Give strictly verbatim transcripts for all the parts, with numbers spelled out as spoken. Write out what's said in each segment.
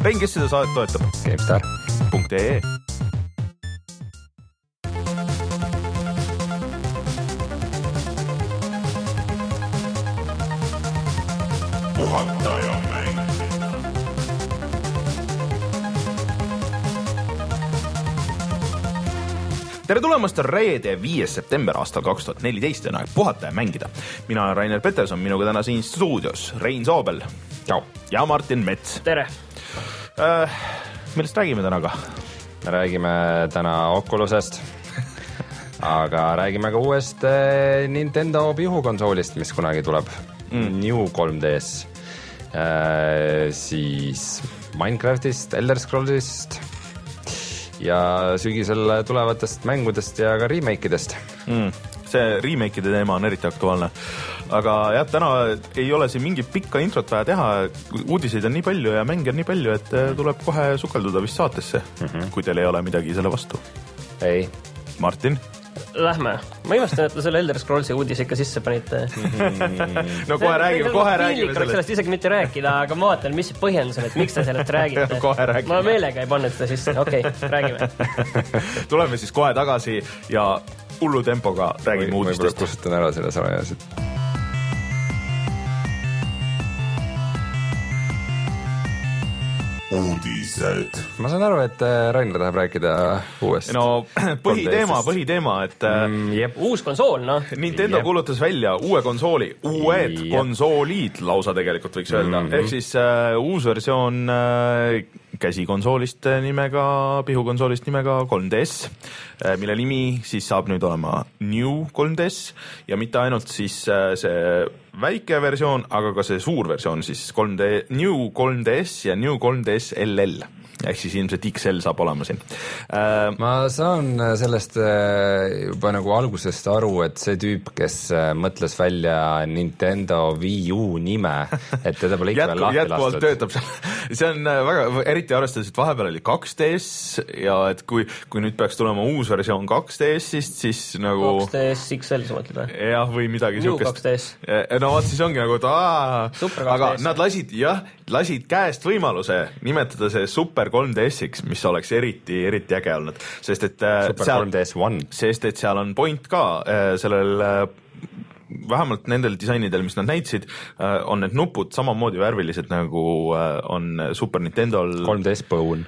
Rein, kes seda saadet toetab? GameStar punkt ee Puhataja mäng. Tere tulemast, on reede viies september aastal kaks tuhat neliteist ja aeg puhata ja mängida. Mina olen Rainer Peterson, minuga täna siin stuudios Rein Soobel ja Martin Mets. Tere! Äh, millest räägime täna ka? Me räägime täna Oculusest, aga räägime ka uuest Nintendo pihukonsoolist, mis kunagi tuleb. Mm. New kolm D S. Äh, siis Minecraftist, Elder Scrollsist ja sügisel tulevatest mängudest ja ka remake'idest. Mm. See remake'ide teema on eriti aktuaalne. Aga jah, täna ei ole siin mingit pikka introt vaja teha. Uudiseid on nii palju ja mänge on nii palju, et tuleb kohe sukelduda vist saatesse, mm-hmm. kui teil ei ole midagi selle vastu. Ei. Martin? Lähme. Ma imestan, et te selle Elder Scrollsi uudise ikka sisse panite. No kohe räägime, kohe räägime sellest. sellest isegi mitte rääkida, aga ma vaatan, mis põhjendus on, et miks te sellest räägite. Kohe räägime. Ma meelega ei pannud seda sisse. Okei, okay, räägime. Tuleme siis kohe tagasi ja hullu tempoga räägime või, uudistest. Võib-olla kustutan ära selle salajasid. Uudised. Ma saan aru, et Rainer tahab rääkida uuest. No põhiteema, põhiteema, et mm, jep. Uus konsool, no. Nintendo jep. kuulutas välja uue konsooli, uued jep. konsoolid lausa tegelikult võiks öelda. Mm-hmm. Ehk siis uh, uus versioon uh, käsikonsoolist nimega, pihukonsoolist nimega kolm D S, uh, mille nimi siis saab nüüd olema New kolm D S ja mitte ainult siis uh, see väike versioon, aga ka see suur versioon siis kolm D, New kolm D S ja New kolm D S L L. Ehk siis ilmselt X L saab olema siin. Uh, ma saan sellest juba nagu algusest aru, et see tüüp, kes mõtles välja Nintendo Wii U nime, et teda pole ikka Jätku, veel lahti jätkuvalt lastud. Töötab seal. See on väga, eriti arvestades, et vahepeal oli kaks D S ja et kui, kui nüüd peaks tulema uus versioon kaks D S-ist, siis nagu... kaks D S X L, sa mõtled või? Jah, või midagi New siukest. kaks D S. No vaat siis ongi nagu, et aaa, aga D S. nad lasid, jah, lasid käest võimaluse nimetada see Super kolm D S-iks, mis oleks eriti, eriti äge olnud. Sest et, Super seal, kolm D S One. sest et seal on point ka sellel... vähemalt nendel disainidel, mis nad näitsid, on need nupud samamoodi värvilised nagu on Super Nintendol. kolm D S Bone.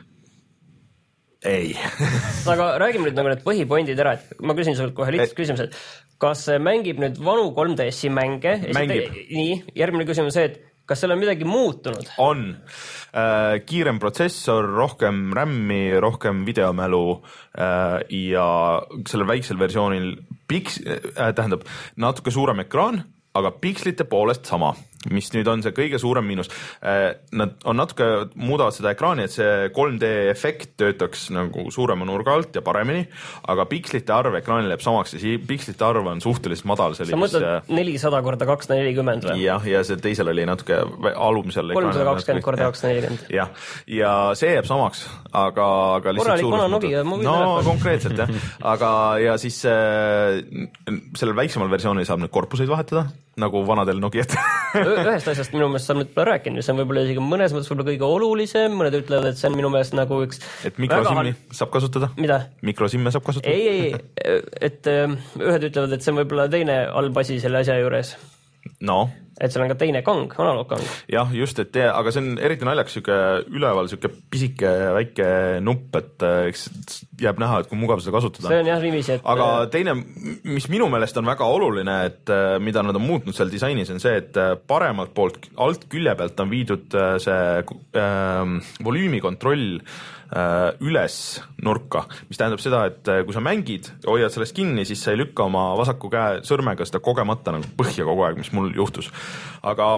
Ei. Aga räägime nüüd nagu need põhipointid ära, et ma küsin sult kohe lihtsalt küsimused. Kas mängib nüüd vanu kolm D S-i mänge? Mängib. Nii, järgmine küsimus on see, et kas seal on midagi muutunud? On. Äh, kiirem protsessor, rohkem RAM-i, rohkem videomälu äh, ja sellel väiksel versioonil piks, äh, tähendab natuke suurem ekraan, aga pikslite poolest sama, mis nüüd on see kõige suurem miinus. Nad on natuke muudavad seda ekraani, et see kolm D efekt töötaks nagu suurema nurga alt ja paremini, aga pikslite arv ekraanil jääb samaks ja pikslite arv on suhteliselt madal. Sa mõtled nelisada korda kakssada nelikümmend või? Jah, ja see teisel oli natuke alumisel kolmsada kakskümmend korda kakssada nelikümmend. Jah, ja see jääb samaks, aga, aga lihtsalt korralik vana Nokia. No konkreetselt jah, aga ja siis äh, sellel väiksemal versioonil saab nüüd korpuseid vahetada, nagu vanadel Nokiat. Ühest asjast minu meelest saab nüüd pole rääkinud, see on võib-olla isegi mõnes mõttes võib-olla kõige olulisem, mõned ütlevad, et see on minu meelest nagu üks... Et mikrosimmi hal... saab kasutada? Mida? Mikrosimme saab kasutada? Ei, ei, et ühed ütlevad, et see on võib-olla teine halb asi selle asja juures. No. Et seal on ka teine kang, analoogkang. Jah, just, et aga see on eriti naljaks siuke üleval siuke pisike väike nupp, et eks jääb näha, et kui mugav seda kasutada. See on jah niiviisi, et... Aga teine, mis minu meelest on väga oluline, et mida nad on muutnud seal disainis, on see, et paremalt poolt, alt külje pealt on viidud see äh, volüümikontroll üles nurka, mis tähendab seda, et kui sa mängid, hoiad sellest kinni, siis sa ei lükka oma vasaku käe sõrmega seda kogemata nagu põhja kogu aeg, mis mul juhtus. Aga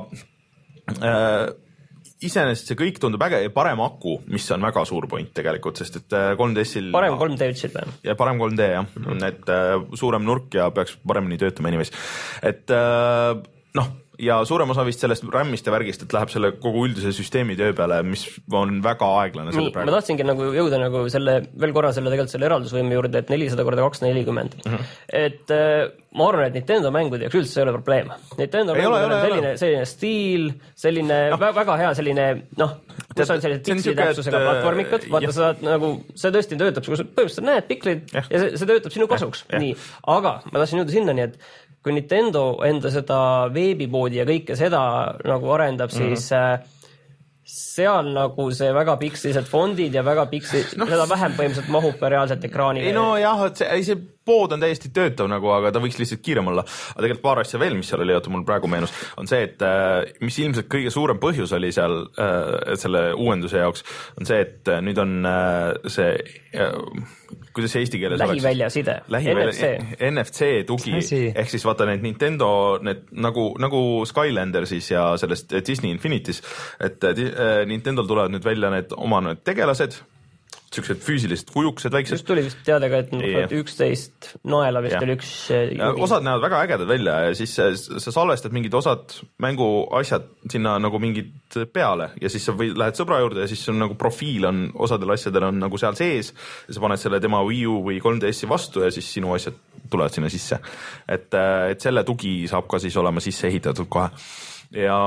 äh, iseenesest see kõik tundub äge ja parem aku, mis on väga suur point tegelikult, sest et kolm D S-il... Parem kolm D ütlesid või? Ja parem kolm D, jah. Mm-hmm. Et äh, suurem nurk ja peaks paremini töötama inimesi. Et äh, noh, ja suurem osa vist sellest RAM-ist ja värgist, et läheb selle kogu üldise süsteemi töö peale, mis on väga aeglane. Nii, ma tahtsingi nagu jõuda nagu selle, veel korra selle tegelikult selle eraldusvõime juurde, et nelisada korda kakssada nelikümmend. Mm-hmm. Et äh, ma arvan, et Nintendo mängud jaoks üldse ei ole probleem. Nintendo mängud on selline, selline stiil, selline no. väga hea selline, noh, kus on sellised piksli täpsusega platvormikad, vaata sa nagu, see tõesti töötab, kui sa põhimõtteliselt näed piklid ja, ja see, see töötab sinu kasuks. Nii, aga ma tahtsin jõuda sinnani, et kui Nintendo enda seda veebipoodi ja kõike seda nagu arendab, siis mm-hmm. seal nagu see väga pikslised fondid ja väga piksli, no, seda vähem põhimõtteliselt mahub ka reaalselt ekraanile. Ei no jah, et see, see pood on täiesti töötav nagu, aga ta võiks lihtsalt kiirem olla. Aga tegelikult paar asja veel, mis seal oli, oota mul praegu meenus, on see, et mis ilmselt kõige suurem põhjus oli seal selle uuenduse jaoks, on see, et nüüd on see, kuidas see eesti keeles lähiväljaside, N F C. N F C tugi, ehk siis vaata need Nintendo, need nagu, nagu Skylandersis ja sellest Disney Infinitis, et Nintendol tulevad nüüd välja need oma need tegelased, siuksed füüsilised kujukesed väiksed. Just tuli vist teada ka, et üksteist naela vist oli üks jugi. Osad näevad väga ägedad välja ja siis sa salvestad mingid osad mängu asjad sinna nagu mingid peale ja siis sa või, lähed sõbra juurde ja siis on nagu profiil on, osadel asjadel on nagu seal sees ja sa paned selle tema Wii U või kolm D S-i vastu ja siis sinu asjad tulevad sinna sisse. Et, et selle tugi saab ka siis olema sisse ehitatud kohe ja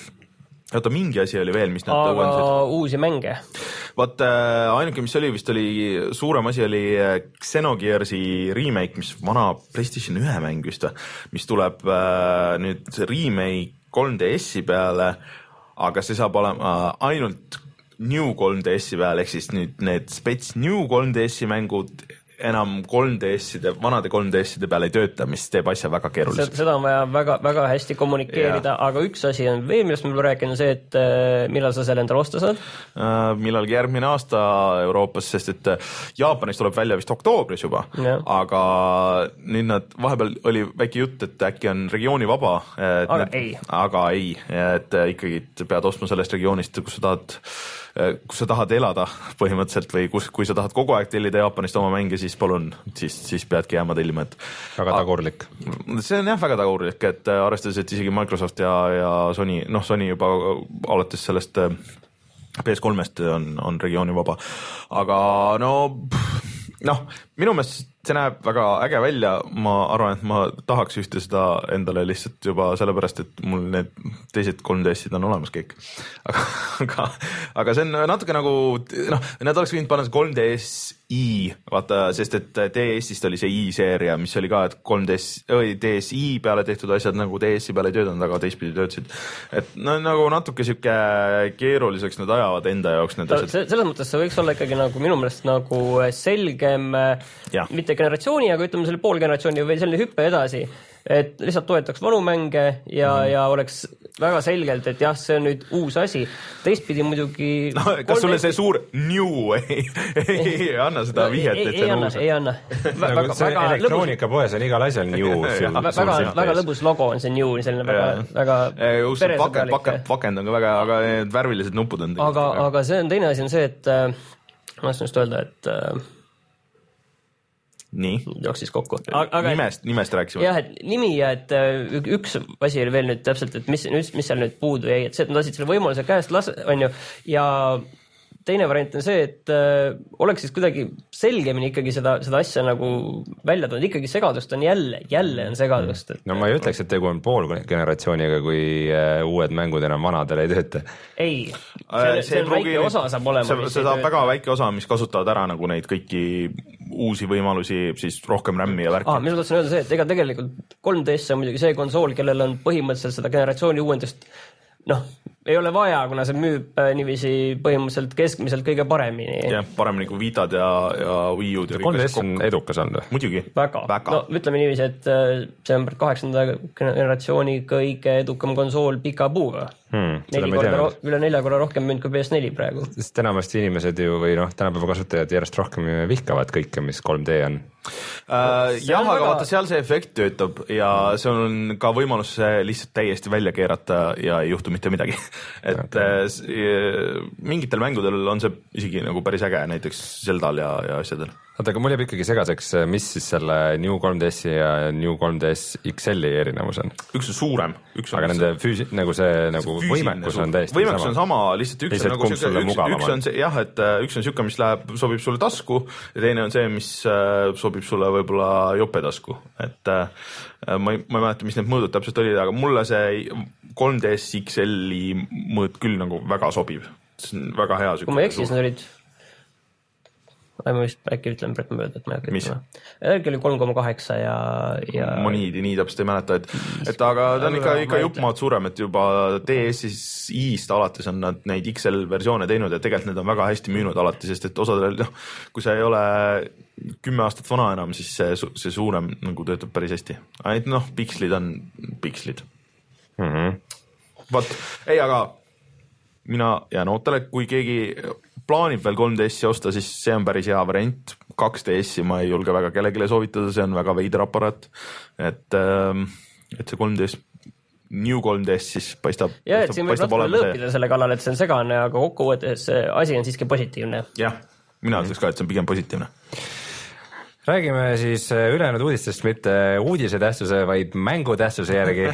oota, mingi asi oli veel, mis nad aga uusi mänge. Vaat äh, ainuke, mis oli vist oli suurem asi oli Xenogearsi remake, mis vana PlayStation ühe mäng vist, mis tuleb äh, nüüd remake kolm D S-i peale, aga see saab olema ainult New kolm D S-i peale, ehk siis nüüd need spets New kolm D S-i mängud enam kolm D S-ide, vanade kolm D S-ide peale ei tööta, mis teeb asja väga keeruliseks. Seda on vaja väga, väga hästi kommunikeerida, ja. Aga üks asi on veel, millest me pole rääkinud, see, et millal sa selle endale osta saad? Millalgi järgmine aasta Euroopas, sest et Jaapanis tuleb välja vist oktoobris juba, ja. Aga nüüd nad, vahepeal oli väike jutt, et äkki on regiooni vaba. Aga need, ei. Aga ei, et ikkagi pead ostma sellest regioonist, kus sa tahad kus sa tahad elada põhimõtteliselt või kus, kui sa tahad kogu aeg tellida Jaapanist oma mänge, siis palun, siis, siis peadki jääma tellima, et väga tagurlik. See on jah väga tagurlik, et arvestades, et isegi Microsoft ja, ja Sony, noh Sony juba alates sellest P S kolmest on, on regiooni vaba, aga no noh, minu meelest see näeb väga äge välja, ma arvan, et ma tahaks ühte seda endale lihtsalt juba sellepärast, et mul need teised kolm D S-id on olemas kõik. Aga, aga, aga see on natuke nagu, noh, need oleks võinud panna kolm D S i, vaata, sest et D S-ist oli see i-seeria, mis oli ka, et kolm D S, või D S i peale tehtud asjad nagu D S-i peale ei töötanud, aga teistpidi töötasid. Et no, nagu natuke siuke keeruliseks nad ajavad enda jaoks need asjad. Selles mõttes see võiks olla ikkagi nagu minu meelest nagu selgem, ja. Mitte generatsiooni, aga ütleme selle pool generatsiooni või selline hüppe edasi, et lihtsalt toetaks vanu mänge ja, mm. ja oleks väga selgelt, et jah, see on nüüd uus asi. Teistpidi muidugi... No, kas sulle see suur new ei, ei anna seda vihjet, et see on anna, uus? Ei anna, ei anna. Nagu see elektroonikapoes on igal asjal new. väga, väga lõbus logo on see new, selline väga, väga peresõbralik. Pakend, pakend on ka väga, aga need värvilised nupud on. Aga, aga see on teine asi on see, et ma tahan just öelda, et nii. Jooksis kokku. Aga, nimest, nimest rääksime. Jah, et nimi ja et üks asi oli veel nüüd täpselt, et mis, mis seal nüüd puudu jäi, et see, et nad tasid selle võimaluse käest las-, on ju, ja teine variant on see, et äh, oleks siis kuidagi selgemini ikkagi seda, seda asja nagu välja tulnud, ikkagi segadust on jälle, jälle on segadust. Et, no ma ei ütleks, et tegu on pool generatsiooniga, kui äh, uued mängud enam vanadele ei tööta. Ei, see, see on väike osa saab olema. See, see saab väga väike osa, mis kasutavad ära nagu neid kõiki uusi võimalusi, siis rohkem RAM-i ja värki. Ah, mis ma tahtsin öelda see, et ega tegelikult kolm D S on muidugi see konsool, kellel on põhimõtteliselt seda generatsiooni uuendust noh, ei ole vaja, kuna see müüb niiviisi põhimõtteliselt keskmiselt kõige paremini. Jah, paremini kui Vitad ja, ja Wii U-d. kolm D S on edukas olnud. Muidugi. Väga. Väga. No ütleme niiviisi, et see on kaheksanda generatsiooni kõige edukam konsool pika puuga. Hmm, neli korda, üle nelja korra rohkem müünud kui P S neli praegu. Sest enamasti inimesed ju või noh, tänapäeva kasutajad järjest rohkem vihkavad kõike, mis kolm D on. Uh, jah, aga väga... vaata, seal see efekt töötab ja see on ka võimalus lihtsalt täiesti välja keerata ja ei juhtu mitte midagi. Et okay. Mingitel mängudel on see isegi nagu päris äge, näiteks Zeldal ja, ja asjadel. Oota, aga mul jääb ikkagi segaseks, mis siis selle New kolm D S-i ja New kolm D S X L-i erinevus on? Üks on suurem. Üks on aga nende füüsi, nagu see nagu see võimekus on täiesti võimekus sama. on sama, lihtsalt üks lihtsalt on nagu süke, üks, üks on see, jah, et üks on süke, mis läheb, sobib sulle tasku ja teine on see, mis sobib sulle võib-olla jope tasku. Et ma ei, ma ei mäleta, mis need mõõdud täpselt olid, aga mulle see kolm D S X L-i mõõd küll nagu väga sobib. väga hea. kui ma eksis, need olid ma vist äkki ütlen praegu mööda, et ma äkki ütlema. Äkki oli kolm koma kaheksa ja, ja... ma nii, nii täpselt ei mäleta, et, et aga ta on ikka, ikka juppmaad suurem, et juba D S I-st alates on nad neid X L versioone teinud ja tegelikult need on väga hästi müünud alati, sest et osadel, noh, kui sa ei ole kümme aastat vana enam, siis see, see suurem nagu töötab päris hästi. Ainult noh, pikslid on pikslid. Mm-hmm. Vaat, ei, aga mina jään ootele, kui keegi plaanib veel kolm D S-i osta, siis see on päris hea variant. kaks D S-i ma ei julge väga kellelegi soovitada, see on väga veider aparaat. Et, et see kolm D S, New kolm D S siis paistab. Ja, et siin võib natuke lõõpida see... selle kallal, et see on segane, aga kokkuvõttes asi on siiski positiivne. Jah, mina ütleks ka, et see on pigem positiivne. Räägime siis ülejäänud uudistest, mitte uudise tähtsuse, vaid mängu tähtsuse järgi.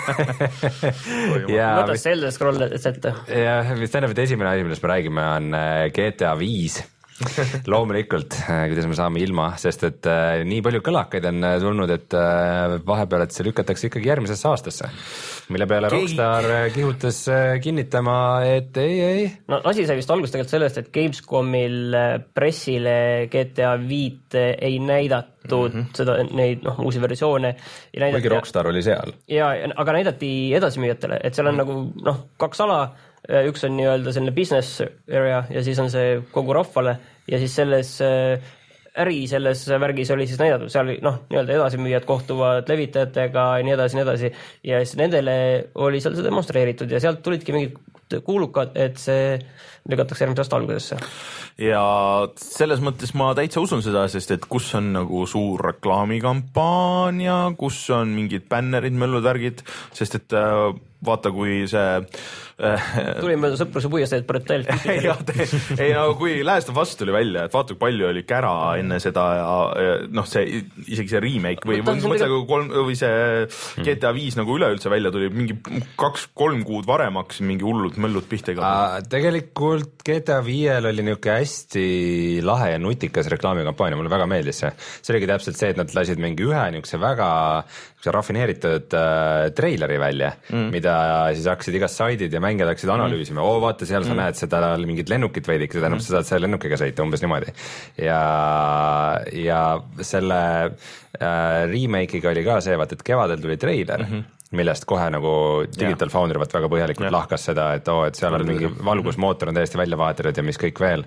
Võtas Zelda Scroll ette. Ja, mis tähendab, et esimene asi, millest me räägime, on G T A viis. Loomulikult, kuidas me saame ilma, sest et äh, nii palju kõlakaid on tulnud, et äh, vahepeal, et see lükatakse ikkagi järgmisesse aastasse, mille peale Keegi... Rockstar kihutas äh, kinnitama, et ei, ei. No asi sai vist algust tegelikult sellest, et Gamescomil pressile G T A viit ei näidatud mm -hmm. seda, neid noh, uusi versioone. Kuigi Rockstar oli seal. Ja, aga näidati edasimüüjatele, et seal on mm -hmm. nagu noh, kaks ala. Üks on nii-öelda selline business area ja siis on see kogu rahvale ja siis selles äri selles värgis oli siis näidatud, seal noh, nii-öelda edasimüüjad kohtuvad levitajatega ja nii edasi, nii edasi ja siis nendele oli seal see demonstreeritud ja sealt tulidki mingid kuulukad, et see lükatakse järgmise aasta algusesse. Ja selles mõttes ma täitsa usun seda, sest et kus on nagu suur reklaamikampaania, kus on mingid bännerid, möllud, värgid, sest et vaata, kui see tuli mööda sõpruse puiest, et Bretel ei no kui Last of Us tuli välja, et vaata, kui palju oli kära enne seda ja noh, see isegi see remake või mõtle, kui kolm või see G T A viis nagu üleüldse välja tuli mingi kaks-kolm kuud varem hakkas mingi hullud möllud pihta ka. Tegelikult G T A viiel oli niuke hästi lahe ja nutikas reklaamikampaania, mulle väga meeldis see. See oligi täpselt see, et nad lasid mingi ühe niukse väga rafineeritud äh, treileri välja, mm. mida siis hakkasid igast saidid ja mängijad hakkasid analüüsima, oo vaata seal sa mm. näed seda mingit lennukit veidike, seda mm. sa saad selle lennukiga sõita umbes niimoodi. Ja, ja selle äh, remake'iga oli ka see, vaat, et kevadel tuli treiler, mm -hmm. millest kohe nagu Digital ja. Foundry vaat väga põhjalikult ja. lahkas seda, et oo, et seal on mingi valgusmootor on täiesti välja vahetatud ja mis kõik veel.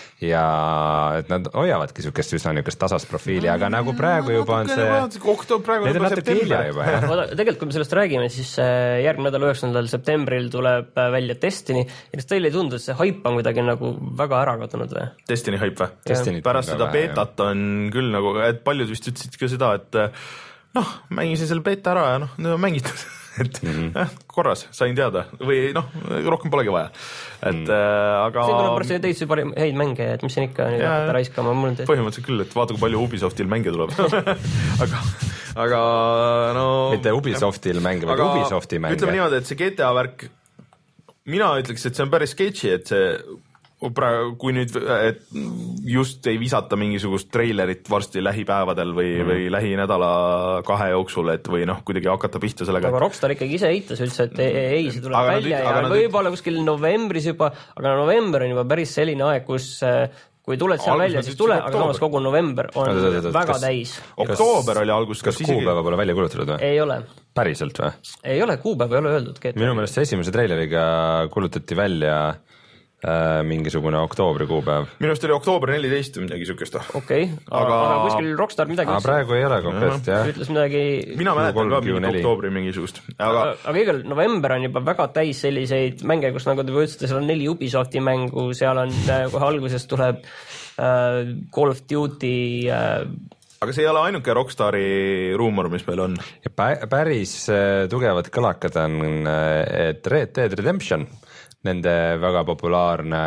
Ja et nad hoiavadki sükest üsna niukest tasast profiili, aga nagu praegu juba on see need on natuke hilja juba. Tegelikult kui me sellest räägime, siis järgmine nädal üheksandal septembril tuleb välja Destiny ja kas teil ei tundu, et see haip on kuidagi nagu väga ära kadunud või? Destiny haip või? Pärast seda beetat on küll nagu, et paljud vist ütlesid ka seda, et noh, mängisin selle beeta ära ja noh, nüüd on mängitud et mm -hmm. eh, korras, sain teada või noh, rohkem polegi vaja, et mm. äh, aga siin tuleb pärast teisi parim häid mänge, et mis siin ikka nüüd hakata raiskama mul on põhimõtteliselt küll, et vaata, kui palju Ubisoftil mänge tuleb aga, aga no mitte Ubisoftil mänge, vaid Ubisofti mänge. Ütleme niimoodi, et see G T A värk, mina ütleks, et see on päris sketši, et see praegu, kui nüüd et just ei visata mingisugust treilerit varsti lähipäevadel või, mm. või lähinädala kahe jooksul, et või noh, kuidagi hakata pihta sellega. Aga Rockstar ikkagi ise eitas üldse, et ei, ei see tuleb aga välja nüüd, ja võib-olla kuskil novembris juba, aga november on juba päris selline aeg, kus kui tuled seal välja, siis tule, aga samas kogu november on no, ta, ta, ta, väga kas, täis. Oktoober oli algus. Kas, kas kuupäeva pole välja kulutatud või? Ei ole. Päriselt või? Ei ole, kuupäeva ei ole öeldud. Minu meelest see esimese treileriga kulutati välja Äh, mingisugune oktoobri kuupäev. Minu arust oli oktoober neliteist midagi sükest. Okei, okay. aga, aga kuskil Rockstar midagi aga praegu ei ole konkreetselt, jah. Ütles midagi... Mina mäletan ka mingi oktoobri mingisugust. Aga, aga igal november on juba väga täis selliseid mänge, kus nagu te võtsite, seal on neli Ubisofti mängu, seal on kohe alguses tuleb äh, Call of Duty... Äh, aga see ei ole ainuke Rockstari ruumor, mis meil on. Ja päris äh, tugevad kõlakad on, et Red Dead Redemption nende väga populaarne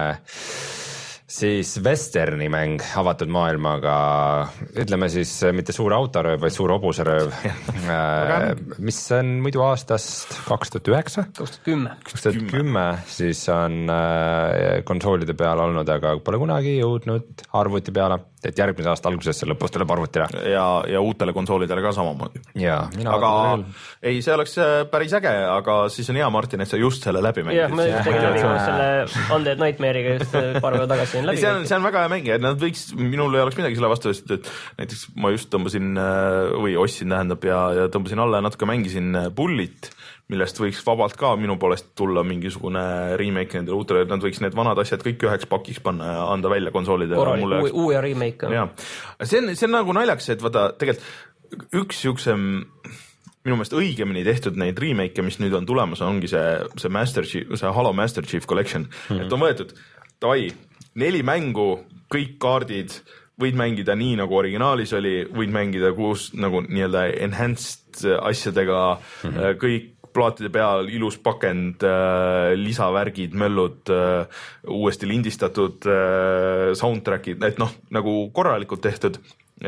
siis Westerni mäng avatud maailmaga, ütleme siis mitte suur autorööv, vaid suur hobuserööv, mis on muidu aastast kaks tuhat üheksa kaks tuhat kümme kaks tuhat kümme siis on konsoolide peal olnud, aga pole kunagi jõudnud arvuti peale. et järgmise aasta alguses see lõpus tuleb arvutile. ja, ja uutele konsoolidele ka samamoodi. aga ei, see oleks päris äge, aga siis on hea, Martin, et sa just selle läbi mängid. jah, ma just tegin läbi selle Undead Nightmare'iga just paar päeva tagasi läbi. see on, see on väga hea mäng, et nad võiks, minul ei oleks midagi selle vastu, et näiteks ma just tõmbasin või ostsin tähendab ja, ja tõmbasin alla ja natuke mängisin Bullit, millest võiks vabalt ka minu poolest tulla mingisugune remake nendele uutele, et nad võiks need vanad asjad kõik üheks pakiks panna ja anda välja konsoolidele. Korralik, uue remake. Ja. See, on, see on nagu naljaks, et vaata tegelikult üks siukse minu meelest õigemini tehtud neid remake, mis nüüd on tulemas, ongi see, see Master Chief, see Halo Master Chief Collection, mm-hmm. et on võetud, davai, neli mängu, kõik kaardid, võid mängida nii, nagu originaalis oli, võid mängida kuus nagu nii-öelda enhanced asjadega, mm-hmm. kõik plaatide peal, ilus pakend, lisavärgid, möllud, uuesti lindistatud soundtrackid, et noh, nagu korralikult tehtud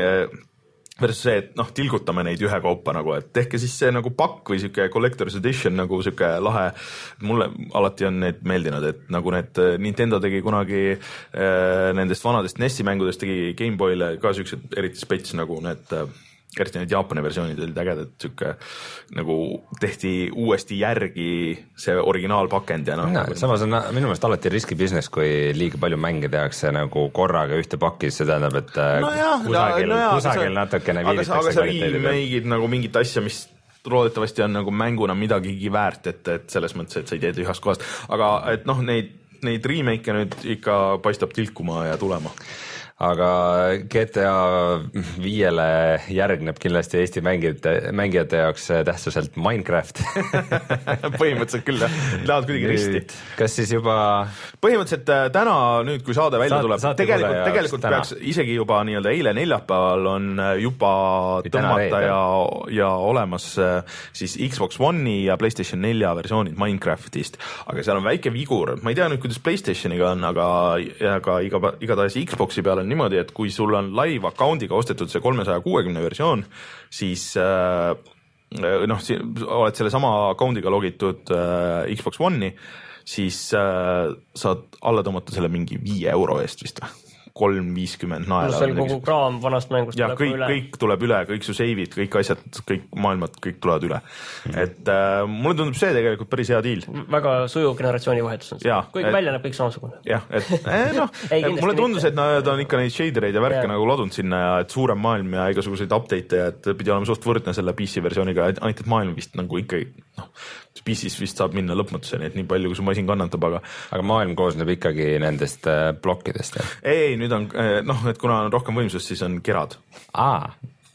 versus see, et noh, tilgutame neid ühekaupa nagu, et tehke siis see nagu pakk või siuke collector's edition nagu siuke lahe. Mulle alati on need meeldinud, et nagu need Nintendo tegi kunagi nendest vanadest N E S-i mängudest tegi Game Boyle ka siuksed eriti spets nagu need eriti need Jaapani versioonid olid ägedad, siuke nagu tehti uuesti järgi see originaalpakend ja noh. No, samas on minu meelest alati riski business, kui liiga palju mänge tehakse nagu korraga ühte pakis, see tähendab, et no jah, kusagil, no jah, kusagil sa, natukene viivitakse. Aga sa viimegid nagu mingit asja, mis loodetavasti on nagu mänguna midagigi väärt, et, et selles mõttes, et sa ei teed ühest kohast. Aga et noh, neid, neid remake nüüd ikka paistab tilkuma ja tulema. Aga G T A viiele järgneb kindlasti Eesti mängijate, mängijate jaoks tähtsuselt Minecraft. Põhimõtteliselt küll, jah. Lähevad kuidagi risti. Kas siis juba... Põhimõtteliselt täna nüüd, kui saade välja tuleb, saat, tegelikult, tegelikult peaks isegi juba nii-öelda eile neljapäeval on juba tõmmata ja, ja olemas siis Xbox One'i ja PlayStation nelja versioonid Minecraftist. Aga seal on väike vigur. Ma ei tea nüüd, kuidas PlayStationiga on, aga, aga iga, igatahes Xboxi peal on niimoodi, et kui sul on live account'iga ostetud see kolmesaja kuuekümne versioon, siis äh, noh, oled selle sama account'iga logitud äh, Xbox One'i, siis äh, saad alla tõmmata selle mingi viie euro eest vist või? kolm viiskümmend naela. See on kogu kraam vanast mängust ja, tuleb kõik, üle. Kõik tuleb üle, kõik su seivid, kõik asjad, kõik maailmad, kõik tulevad üle. Mm. Et äh, mulle tundub see tegelikult päris hea diil. Väga sujuv generatsiooni vahetus on see. Kuigi et, välja näeb kõik samasugune. Jah, et eh, noh, mulle tundus, et nad on ikka neid shadereid ja värke ja. Nagu ladunud sinna ja et suurem maailm ja igasuguseid update'e ja et pidi olema suht võrdne selle P C versiooniga, ainult et maailm vist nagu ikkagi, noh, P C-s vist saab minna lõpmatuseni, et nii palju, kui su masin kannatab, aga aga maailm koosneb ikkagi nendest plokkidest, jah? Ei, nüüd on, noh, et kuna on rohkem võimsust, siis on kerad. Aa.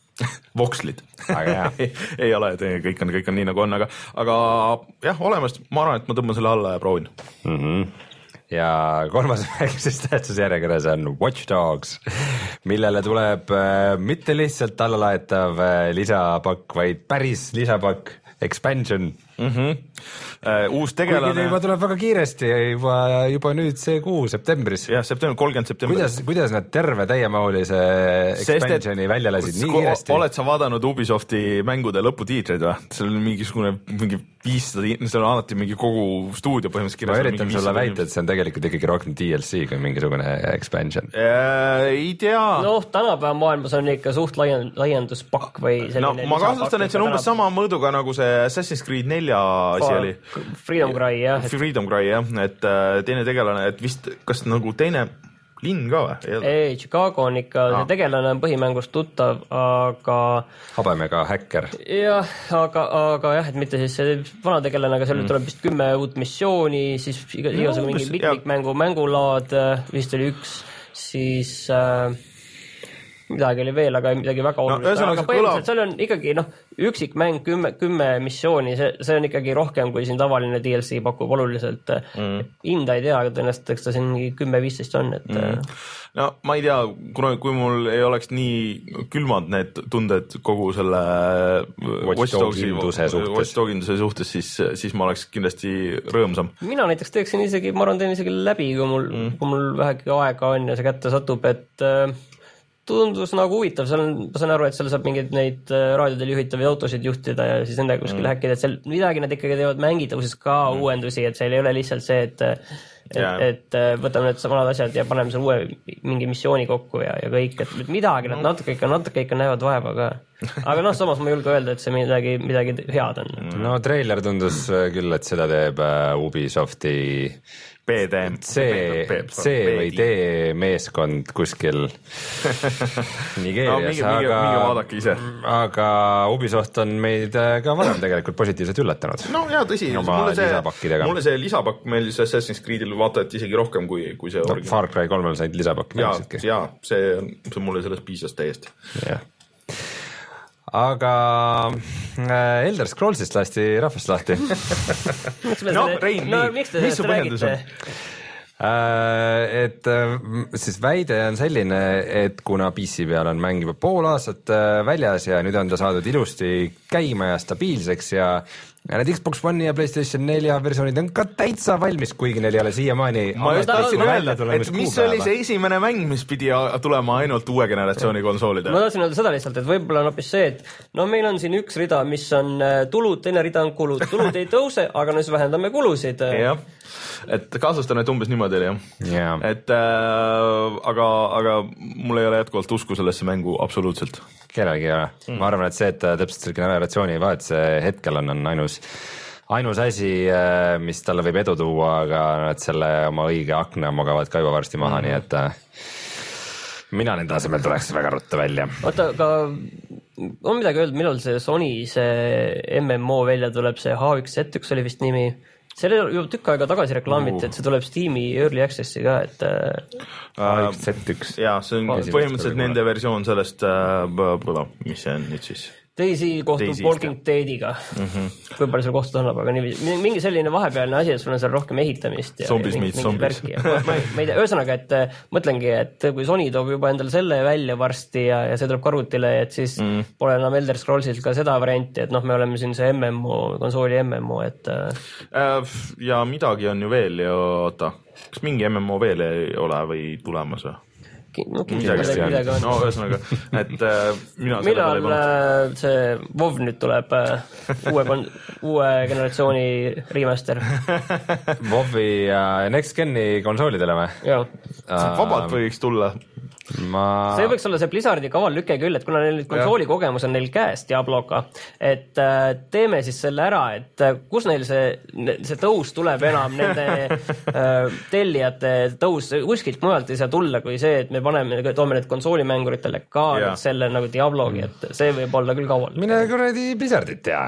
Vokslid. Aga ei, ei ole, kõik on, kõik on nii nagu on, aga, aga jah, olemas, ma arvan, et ma tõmban selle alla ja proovin. Mhm. Ja kolmas märgises tähtsuse järjekorras on Watch Dogs, millele tuleb mitte lihtsalt allalaetav lisapakk, vaid päris lisapakk, expansion. Mm-hmm. Uh, uus tegelane. Kuigi juba tuleb väga kiiresti, juba, juba nüüd see kuu septembris. Jah, september, kolmkümmend september. Kuidas, kuidas nad terve täiemahulise expansioni Sest, välja lasid nii kiiresti? Oled sa vaadanud Ubisofti mängude lõputiitreid või? Seal on mingisugune, mingi viissada, seal on alati mingi kogu stuudio põhimõtteliselt kirjas. Ma üritan sulle väita, et see on tegelikult ikkagi rohkem D L C kui mingisugune expansion. Äh, ei tea. Noh, tänapäeva maailmas on ikka suht laien, laienduspakk või selline. No, ma kahtlustan, et see on umbes sama mõõduga nagu see Assassin's Creed nelja asi oli. Freedom Cry, jah. Freedom Cry, jah, et teine tegelane, et vist, kas nagu teine linn ka või? Ei, Chicago on ikka, ah. see tegelane on põhimängust tuttav, aga... Habemega häkker. Jah, aga, aga jah, et mitte siis see vana tegelane, aga seal mm. tuleb vist kümme uut missiooni, siis iga, iga no, mingi mitmikmängu mängulaad, vist oli üks, siis... Äh, midagi oli veel, aga midagi väga olulist no,. Aga põhimõtteliselt seal on ikkagi noh, üksik mäng, kümme, kümme missiooni, see, see on ikkagi rohkem kui siin tavaline D L C pakub oluliselt. Mm. Hinda ei tea, aga tõenäoliselt eks ta siin kümme viisteist on. Et... Mm. No ma ei tea, kuna, kui mul ei oleks nii külmad need tunded kogu selle watchdoginduse suhtes, suhtes siis, siis ma oleks kindlasti rõõmsam. Mina näiteks teeksin isegi, ma arvan, teen isegi läbi, kui mul, mm. kui mul vähegi aega on ja see kätte satub, et tundus nagu huvitav, seal on, ma saan aru, et seal saab mingeid neid raadiodel juhitavaid autosid juhtida ja siis nendega kuskil mm. häkkida, et seal midagi nad ikkagi teevad mängitavuses ka mm. uuendusi, et seal ei ole lihtsalt see, et et, yeah. et võtame need vanad asjad ja paneme seal uue mingi missiooni kokku ja, ja kõik, et midagi nad natuke ikka, natuke ikka näevad vaeva ka. Aga noh, samas ma julge öelda, et see midagi, midagi head on. No treiler tundus küll, et seda teeb Ubisofti B D C, C või D meeskond kuskil Nigeerias, no, mingi, aga, ise. aga Ubisoft on meid ka varem tegelikult positiivselt üllatanud. No jaa, tõsi, mulle see, mulle see lisapakk meeldis Assassin's Creed'il vaata, et isegi rohkem kui, kui see no, originaal. Far Cry kolmel said lisapakk meeldisidki. Jaa, see, see mulle sellest piisas täiesti. Jah. Aga Elder Scrollsist lasti rahvast lahti. no, Rein, no, nii, mis su põhjendus on? Et siis väide on selline, et kuna P C peal on mäng juba pool aastat väljas ja nüüd on ta saadud ilusti käima ja stabiilseks ja ja need Xbox One ja PlayStation nelja versioonid on ka täitsa valmis, kuigi neil ei ole siiamaani ma just tahtsin öelda, et mis oli see esimene mäng, mis pidi tulema ainult uue generatsiooni konsoolidele. Ma tahtsin öelda seda lihtsalt, et võib-olla on hoopis see, et no meil on siin üks rida, mis on tulud, teine rida on kulud, tulud ei tõuse, aga nüüd vähendame kulusid. Jah, et kaasustan, et umbes niimoodi oli, jah yeah. et äh, aga, aga mul ei ole jätkuvalt usku sellesse mängu absoluutselt. Kellelgi ei ole. Mm. Ma arvan, et see, et täpselt selle generatsiooni vahetuse hetkel on, on ainus, ainus asi, mis talle võib edu tuua, aga nad selle oma õige akna magavad ka juba varsti maha, mm. nii et mina nende asemel tuleks väga rutta välja. Oota, aga on midagi öelda, millal see Sony, see M M O välja tuleb, see H üks Z üks oli vist nimi. See oli juba tükk aega tagasi reklaamiti, et see tuleb Steam'i Early Access'i ka, et H üks Z üks. Jaa, see on põhimõtteliselt nende versioon sellest, mis see on nüüd siis? Daisy kohtub Walking Deadiga, mm-hmm. kui palju seal kohtud annab, aga nii, mingi selline vahepealne asi, et sul on seal rohkem ehitamist ja zombis mingi, mingi värki. Ma, ma, ma ei tea, ühesõnaga, et mõtlengi, et kui Sony toob juba endale selle välja varsti ja, ja see tuleb karutile, et siis mm. pole enam Elder Scrollsil ka seda varianti, et noh, me oleme siin see M M O, konsooli M M O, et äh, ja midagi on ju veel ja oota, kas mingi M M O veel ei ole või tulemas või? No, midagi, midagi on. No, ühesõnaga, et äh, mina millal äh, see WoW nüüd tuleb äh, uue, uue generatsiooni remaster? WoW-i ja Next Gen'i konsoolidele või? Jah. Uh, vabalt võiks tulla. Ma... see võiks olla see Blizzardi kaval lüke küll, et kuna neil konsooli kogemus on neil käes Diabloga, et äh, teeme siis selle ära, et äh, kus neil see, see tõus tuleb enam, nende äh, tellijate tõus kuskilt mujalt ei saa tulla, kui see, et me paneme, toome need konsoolimänguritele ka yeah. selle nagu Diablogi, et see võib olla küll kaval. Mine kuradi Blizzardit tea.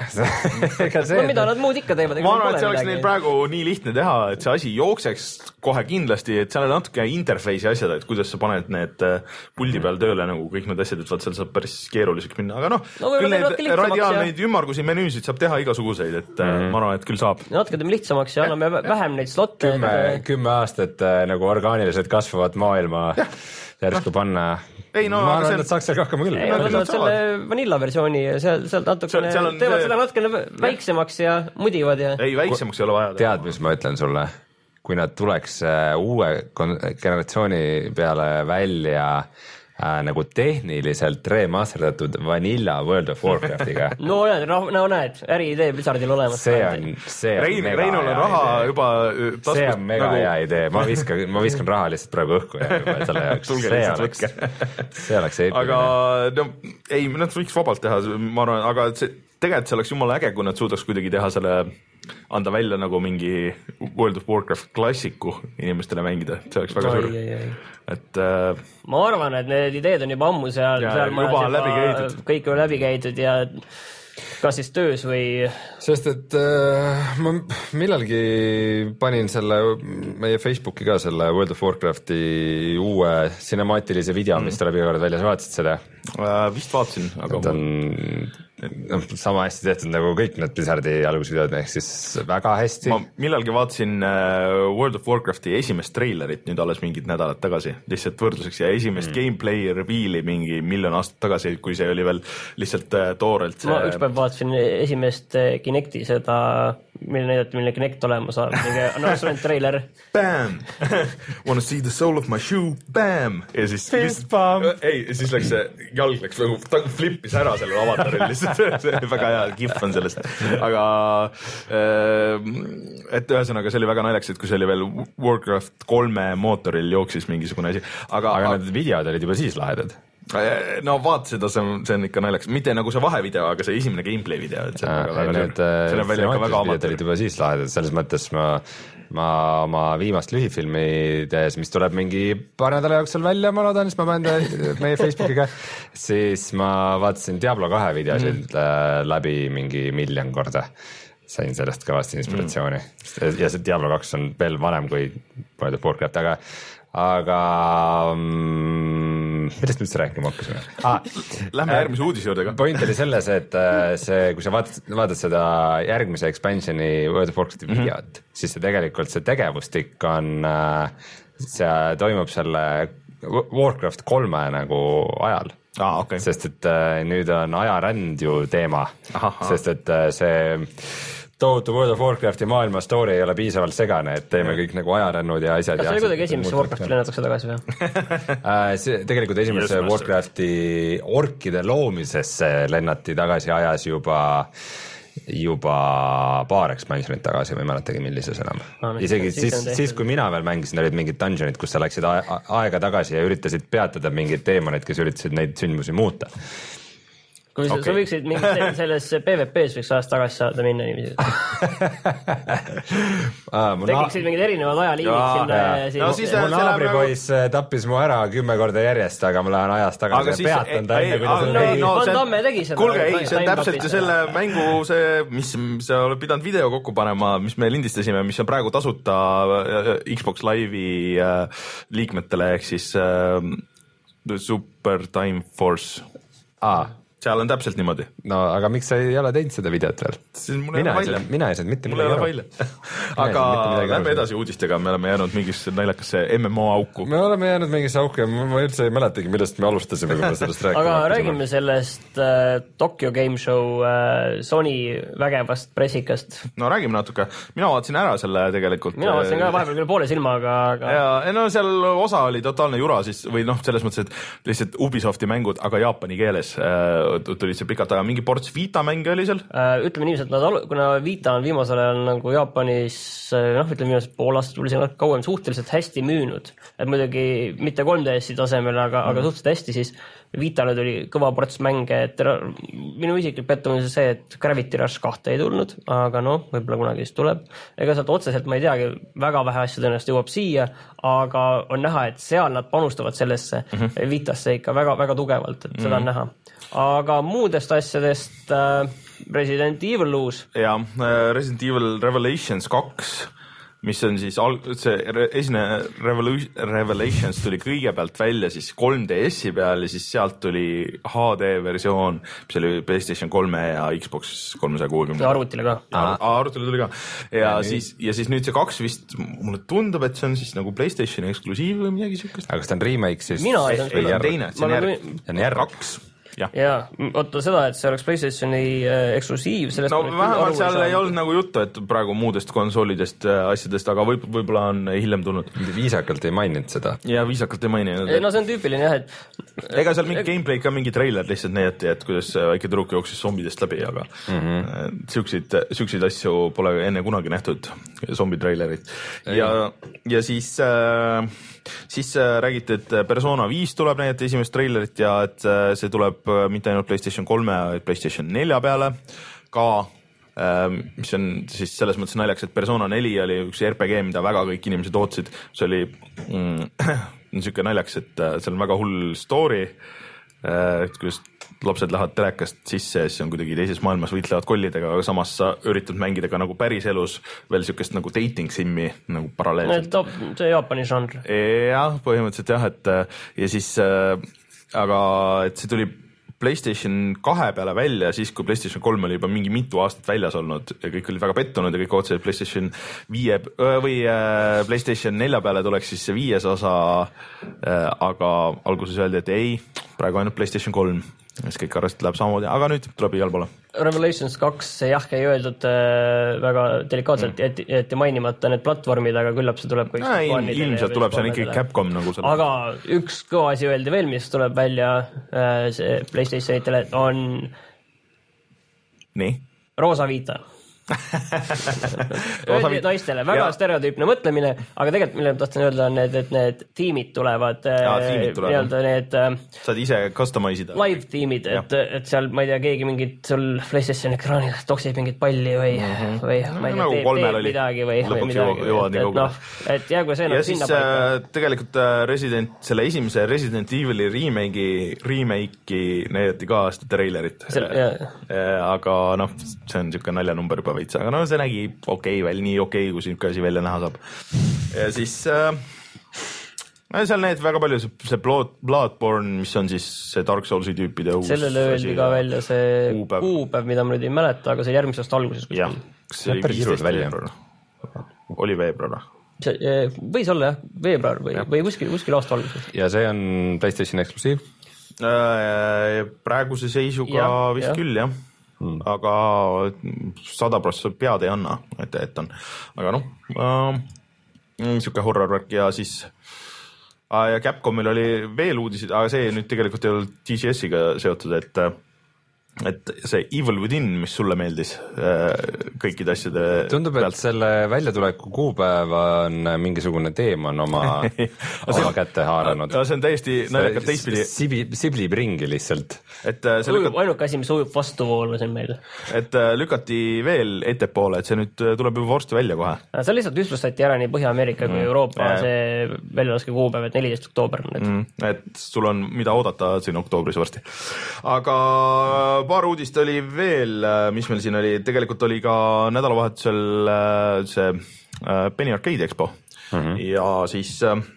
no mida nad muud ikka teevad? Ma arvan, et see oleks neil praegu nii lihtne teha, et see asi jookseks kohe kindlasti, et seal on natuke interface'i asjad, et kuidas sa paned need puldi peal tööle nagu kõik need asjad, et vaat seal saab päris keeruliseks minna, aga noh, no, küll neid radiaalneid ja... ümmargusi menüüsid saab teha igasuguseid, et mm. ma arvan, et küll saab. Natuke teeme lihtsamaks ja anname vähem neid slotte. Kümme, kümme aastat nagu orgaaniliselt kasvavat maailma järsku panna. Ei, no, ma arvan, seal... et saaks seal hakkama küll. Ei, nad saavad selle vanilla versiooni ja seal, seal natukene seal teevad see... seda natukene väiksemaks ja mudivad ja... Ei, väiksemaks ei ole vaja. Tead, mis ma ütlen sulle? Kui nad tuleks uue generatsiooni peale välja äh, nagu tehniliselt remasterdatud Vanilla World of Warcraftiga. no näed, no, no näed, äriidee Blizzardil olemas. See on, see on Rein, mega Reinul on raha idee. Juba taskust, see on mega nagu... hea idee, ma viskan, ma viskan raha lihtsalt praegu õhku ja juba selle jaoks. see oleks, see oleks eepiline. Aga no, ei, nad võiks vabalt teha, ma arvan, aga see, tegelikult see oleks jumala äge, kui nad suudaks kuidagi teha selle anda välja nagu mingi World of Warcraft klassiku inimestele mängida, see oleks väga suur. Et äh, ma arvan, et need ideed on juba ammu seal, ja, seal juba läbi käidud. Kõik on läbi käidud ja kas siis töös või? Sest et äh, ma millalgi panin selle meie Facebooki ka selle World of Warcrafti uue cinemaatilise video, mis tuleb iga kord välja, sa vaatasid seda? Äh, vist vaatasin, aga ta on no, sama hästi tehtud nagu kõik need Blizzardi algusvideod, ehk siis väga hästi. Ma millalgi vaatasin uh, World of Warcrafti esimest trailerit nüüd alles mingid nädalad tagasi, lihtsalt võrdluseks ja esimest mm. gameplay reveal'i mingi miljon aastat tagasi, kui see oli veel lihtsalt uh, toorelt see... ma ükspäev vaatasin esimest Kinecti seda mille näidati, milline Kinect olema saab, mingi announcement trailer. Bam! Wanna see the soul of my shoe? Bam! Ja siis, ei, siis läks see, jalg läks nagu, ta flippis ära sellele avataril lihtsalt, see oli väga hea gif on sellest. Aga, et ühesõnaga see oli väga naljaks, et kui see oli veel Warcraft kolme mootoril jooksis mingisugune asi. Aga, aga need videod olid juba siis lahedad. No vaat seda, see on, see on ikka naljaks, mitte nagu see vahevideo, aga see esimene gameplay video, et see on väga väga need, see on välja ikka väga amatöör. Olid juba siis lahedad, selles mõttes ma, ma oma viimast lühifilmi tees, mis tuleb mingi paar nädala jooksul välja, ma loodan, siis ma panen meie Facebookiga, siis ma vaatasin Diablo kahe videosid mm. läbi mingi miljon korda. Sain sellest kõvasti inspiratsiooni mm. ja see Diablo kaks on veel vanem kui World of Warcraft, aga aga mm, millest me üldse rääkima hakkasime ah,? Lähme järgmise uudise juurde ka. Point oli selles, et see, kui sa vaatad, vaatad seda järgmise expansioni World of Warcrafti videot, mm-hmm. siis see tegelikult see tegevustik on, see toimub selle Warcraft kolme nagu ajal. Ah, okay. Sest et nüüd on ajaränd ju teema, aha, aha. Sest et see tohutu World of Warcrafti maailma story ei ole piisavalt segane, et teeme kõik nagu ajarännud ja asjad. Kas see oli kuidagi esimesse Warcrafti lennatakse tagasi või? see, tegelikult esimesse yes, Warcrafti orkide loomisesse lennati tagasi ajas juba, juba paar expansionit tagasi, ma ei mäletagi millises enam. No, isegi siis, siis, siis, kui mina veel mängisin, olid mingid dungeonid, kus sa läksid aega tagasi ja üritasid peatada mingid teemonid, kes üritasid neid sündmusi muuta. Kui okay. sa võiksid mingi selles P V P-s võiks ajast tagasi saada minna niiviisi. Tekiksid mingid erinevad ajaliinid sinna. No, siis mu naabripoiss nagu... tappis mu ära kümme korda järjest, aga ma lähen ajast tagasi ja peatan ta enne, kui ta no, no, Van Damme tegi seda. Kuulge, ei, see on täpselt ju selle mängu see, mis sa oled pidanud video kokku panema, mis me lindistasime, mis on praegu tasuta Xbox Live'i liikmetele, ehk siis Super Time Force. Aa. Seal on täpselt niimoodi. No, aga miks sa ei ole teinud seda videot veel? Mina ei saanud, mina ei saanud mitte midagi aru. Aga lähme edasi uudistega, me oleme jäänud mingisse naljakasse M M O auku. Me oleme jäänud mingisse auku ja ma üldse ei mäletagi, millest me alustasime, kui me sellest rääkima. Aga räägime sellest äh, Tokyo Game Show äh, Sony vägevast pressikast. No räägime natuke. Mina vaatasin ära selle tegelikult. Mina vaatasin ka vahepeal küll poole silmaga. Aga... Ja no seal osa oli totaalne jura siis, või noh, selles mõttes, et lihtsalt Ubisofti mängud, aga jaapani keeles äh, tulid see pikalt, aga mingi ports Vita mänge oli seal? Ütleme niiviisi, et nad, kuna Vita on viimasel ajal nagu Jaapanis, noh, ütleme viimased pool aastat tuli see kauem suhteliselt hästi müünud, et muidugi mitte kolm D S-i tasemel, aga, mm. aga suhteliselt hästi, siis Vitale tuli kõva ports mänge, et minu isiklik pettumus on see, et Gravity Rush kahte ei tulnud, aga noh, võib-olla kunagi siis tuleb. Ega sealt otseselt ma ei teagi, väga vähe asju tõenäoliselt jõuab siia, aga on näha, et seal nad panustavad sellesse mm-hmm. Vitasse ikka väga, väga tugevalt, et seda mm-hmm. on näha. Aga muudest asjadest äh, Resident Evil uus. Ja, äh, Resident Evil Revelations kaks, mis on siis al- see esine Revolu- Revelations tuli kõigepealt välja siis kolm D S-i peal ja siis sealt tuli H D versioon, mis oli PlayStation kolme ja Xbox kolmesaja kuuekümne. Ja arvutile ka. Ja, arvutile tuli ka. Ja, ja, siis, ja siis nüüd see kaks vist, mulle tundub, et see on siis nagu PlayStation eksklusiiv või midagi sükast. Aga kas ta on remake siis? Mina ei, ei, ei teine, see on järg. See on järg kaks. Ja, ja oota seda, et see oleks PlayStationi äh, eksklusiiv. No vähemalt seal ei olnud nagu juttu, et praegu muudest konsoolidest äh, asjadest, aga võib, võib-olla on hiljem tulnud. Viisakalt ei maininud seda. Ja viisakalt ei maininud. No see on tüüpiline jah, et ega seal mingi gameplay ka mingi trailer lihtsalt näidati, et kuidas väike tüdruk jooksis zombidest läbi, aga mm-hmm. süksid, süksid asju pole enne kunagi nähtud, zombitrailerit. Ja, ja siis äh, siis räägiti, et Persona viis tuleb näidati esimest trailerit ja et see tuleb mitte ainult PlayStation kolme, vaid PlayStation nelja peale ka, mis on siis selles mõttes naljaks, et Persona neli oli üks R P G, mida väga kõik inimesed ootsid. See oli mm, niisugune naljaks, et seal on väga hull story, et kuidas lapsed lähevad telekast sisse ja siis on kuidagi teises maailmas võitlevad kollidega, aga samas sa üritad mängida ka nagu päris elus veel niisugust nagu dating simmi nagu paralleelselt. See Jaapani žanr. Jah, põhimõtteliselt jah, et ja siis aga et see tuli PlayStation kahe peale välja, siis kui PlayStation kolm oli juba mingi mitu aastat väljas olnud ja kõik olid väga pettunud ja kõik ootsid PlayStation viie või PlayStation nelja peale tuleks siis see viies osa, aga alguses öeldi, et ei, praegu ainult PlayStation kolm. siis kõik arvasid, läheb samamoodi, aga nüüd tuleb igal poole. Revelations kaks, jah, ei öeldud äh, väga delikaatselt mm., et, et mainimata need platvormid, aga küllap see tuleb ja, ilmselt tuleb see on ikkagi Capcom nagu selle. Aga üks kõva asi öeldi veel, mis tuleb välja äh, see PlayStationitele, on nii? Roosa Vita. Öeldi naistele, väga ja. stereotüüpne mõtlemine, aga tegelikult mille ma tahtsin öelda on need, et need tiimid tulevad, ja, tiimid tulevad. Need saad ise customize ida. Live tiimid, et, et seal, ma ei tea, keegi mingit sul PlayStation ekraanil toksib mingit palli või, mm-hmm. või ma ei tea, nagu teeb, teeb oli. midagi või, või midagi, et, et noh, et jäägu see ja siis äh, tegelikult Resident, selle esimese Resident Evil'i remake'i, remake'i näidati ka aasta trailerit, aga noh, see on niisugune naljanumber juba veits, aga no see nägi okei okay, veel, nii okei okay,, kui siuke asi välja näha saab. Ja siis äh, seal need väga palju see, see Blood, Bloodborne, mis on siis see Dark Soulsi tüüpide uus. Sellele öeldi ka välja see kuupäev. kuupäev, mida ma nüüd ei mäleta, aga see järgmise aasta alguses. jah, see oli päris välja. Oli veebruar. See võis olla jah, veebruar või, ja. või kuskil, kuskil aasta alguses. Ja see on PlayStation eksklusiiv? Äh, praeguse seisuga ja, vist ja. küll jah. Hmm. aga sada prossa pead ei anna, et, et on, aga noh äh, niisugune horror-värk ja siis äh, ja Capcomil oli veel uudisid, aga see nüüd tegelikult ei olnud T C S-iga seotud, et et see Evil Within, mis sulle meeldis kõikide asjade tundub, et pealt. Selle väljatuleku kuupäev on mingisugune teemon oma, oma kätte haaranud. See on täiesti naljakalt teistpidi. Sibi, siblib ringi lihtsalt. Et see lükat... ainuke asi, mis ujub vastuvoolu siin meil. Et lükati veel ettepoole, et see nüüd tuleb juba vorsti välja kohe. See lihtsalt ühtlustati ära nii Põhja-Ameerika mm. kui Euroopa ja. See väljalaske kuupäev, et neliteist oktoober. Et... Mm. et sul on mida oodata siin oktoobris varsti. Aga paar uudist oli veel, mis meil siin oli, tegelikult oli ka nädalavahetusel see Penny Arcade Expo mm-hmm. ja siis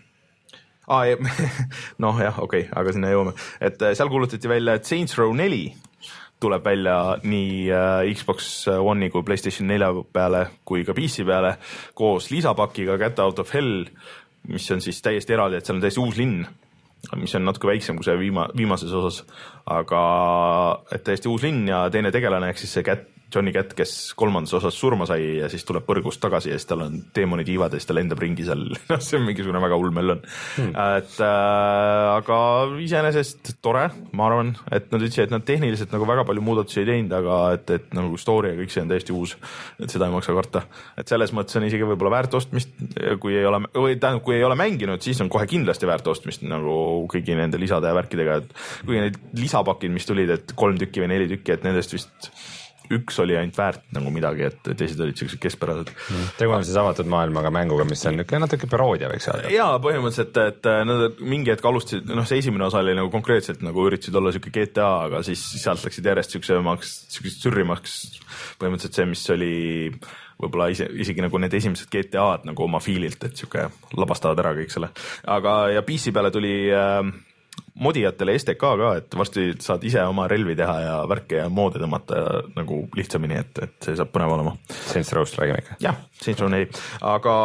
ah, noh jah, okei okay,, aga sinna jõuame, et seal kuulutati välja, et Saints Row neli tuleb välja nii Xbox One'i kui PlayStation nelja peale kui ka P C peale koos lisapakiga Get Out of Hell, mis on siis täiesti eraldi, et seal on täiesti uus linn, mis on natuke väiksem kui see viima, viimases osas, aga et täiesti uus linn ja teine tegelane, ehk siis see Cat, Johnny Cat, kes kolmandas osas surma sai ja siis tuleb põrgust tagasi ja siis tal on teemonid iivad ja siis ta lendab ringi seal, noh see on mingisugune väga hull möll on hmm.. et äh, aga iseenesest tore, ma arvan, et nad ütlesid, et nad tehniliselt nagu väga palju muudatusi ei teinud, aga et, et nagu story ja kõik see on täiesti uus, et seda ei maksa karta. Et selles mõttes on isegi võib-olla väärt ostmist, kui ei ole, või tähendab, kui ei ole mänginud, siis on kohe kindlasti väärt ostmist nagu kõigi nende lisade ja värkidega, et kui need lisapakid, mis tulid, et kolm tükki või neli tükki, et nendest vist üks oli ainult väärt nagu midagi, et teised olid sellised keskpärased. Tegu on siis avatud maailmaga mänguga, mis on natuke paroodia võiks öelda. Jaa, põhimõtteliselt, et nad mingi hetk alustasid, noh see esimene osa oli nagu konkreetselt nagu üritasid olla siuke G T A, aga siis sealt läksid järjest siuksemaks, siukest sürrimaks põhimõtteliselt see, mis oli võib-olla ise, isegi nagu need esimesed G T A-d nagu oma fiililt, et siuke labastavad ära kõik selle. Aga ja P C peale tuli äh, modijatele S D K ka, et varsti saad ise oma relvi teha ja värke ja moode tõmmata ja, nagu lihtsamini, et, et see saab põnev olema. Saints Row'st räägime ikka. jah, Saints Row neli, aga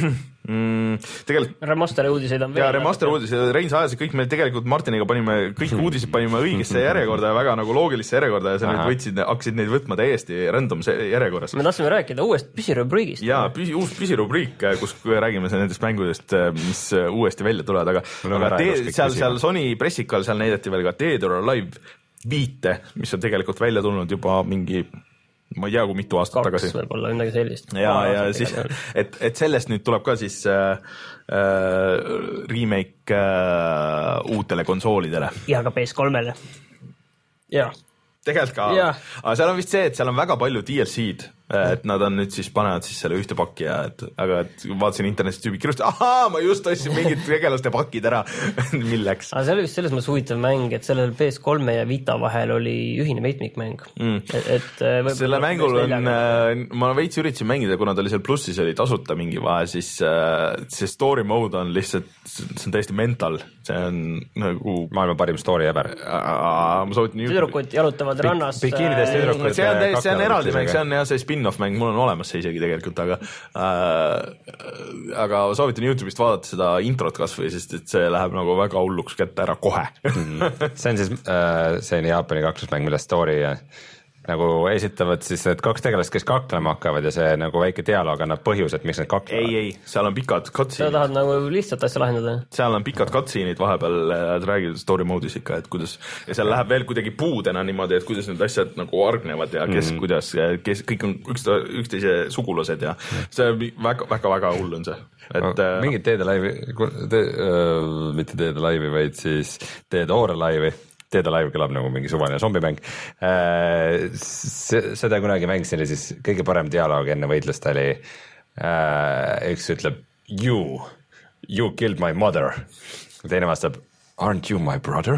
mm, tegelikult Remaster uudiseid on veel. Ja Remaster uudiseid, Rein sa ajasid kõik, me tegelikult Martiniga panime, kõik uudised panime õigesse järjekorda ja väga nagu loogilisse järjekorda ja sa nüüd võtsid, hakkasid neid võtma täiesti random järjekorras. Me tahtsime rääkida uuest püsirubriigist. Jaa, püsi, uus püsirubriik, kus räägime nendest mängudest, mis uuesti välja tulevad, aga, no, aga te, seal, seal Sony pressikal seal näidati veel ka Dead or Alive viite, mis on tegelikult välja tulnud juba mingi ma ei tea, kui mitu aastat Kaks tagasi. Võib-olla midagi sellist. Ja, ja siis, et, et sellest nüüd tuleb ka siis äh, äh, remake äh, uutele konsoolidele. Ja ka P S kolmele. Ja. Tegelikult ka, ja. Aga seal on vist see, et seal on väga palju D L C-d, et nad on nüüd siis panevad siis selle ühte pakki ja et, aga et vaatasin internetis tüübi kirjusti, ahaa, ma just ostsin mingid tegelaste pakid ära, milleks. Aga see oli vist selles mõttes huvitav mäng, et sellel P S kolme ja Vita vahel oli ühine meetmikmäng. Mm. Et, et selle mängul on, ma veits üritasin mängida, kuna ta oli seal plussis, oli tasuta mingi vahe, siis see story mode on lihtsalt, see on täiesti mental, see on nagu maailma parim story ever. Ma soovitan tüdrukud jalutavad rannas. Bikiinides tüdrukud. See on, see on eraldi mäng, see on jah, see spin spin-off mäng, mul on olemas see isegi tegelikult, aga äh, aga soovitan YouTube'ist vaadata seda introt kasvõi, sest et see läheb nagu väga hulluks kätte ära kohe mm. See on siis äh, selline Jaapani kaklusmäng, mille story nagu esitavad siis need kaks tegelast, kes kaklema hakkavad ja see nagu väike dialoog annab põhjused, miks need kaklevad. ei, ei, seal on pikad cutscene'id. sa tahad nagu lihtsalt asja lahendada? seal on pikad cutscene'id vahepeal, räägid story mode'is ikka, et kuidas ja seal läheb veel kuidagi puudena niimoodi, et kuidas need asjad nagu argnevad ja kes mm. kuidas, kes kõik on üks, üksteise sugulased ja see väga, väga, väga hull on see. Et, no, mingid teede laivi te,, äh, mitte teede laivi, vaid siis teede oore laivi. Teeda Live kõlab nagu mingi suvaline zombimäng. Seda kunagi mängisin ja siis kõige parem dialoog enne võitlust oli üks ütleb you, you killed my mother. Teine vastab aren't you my brother?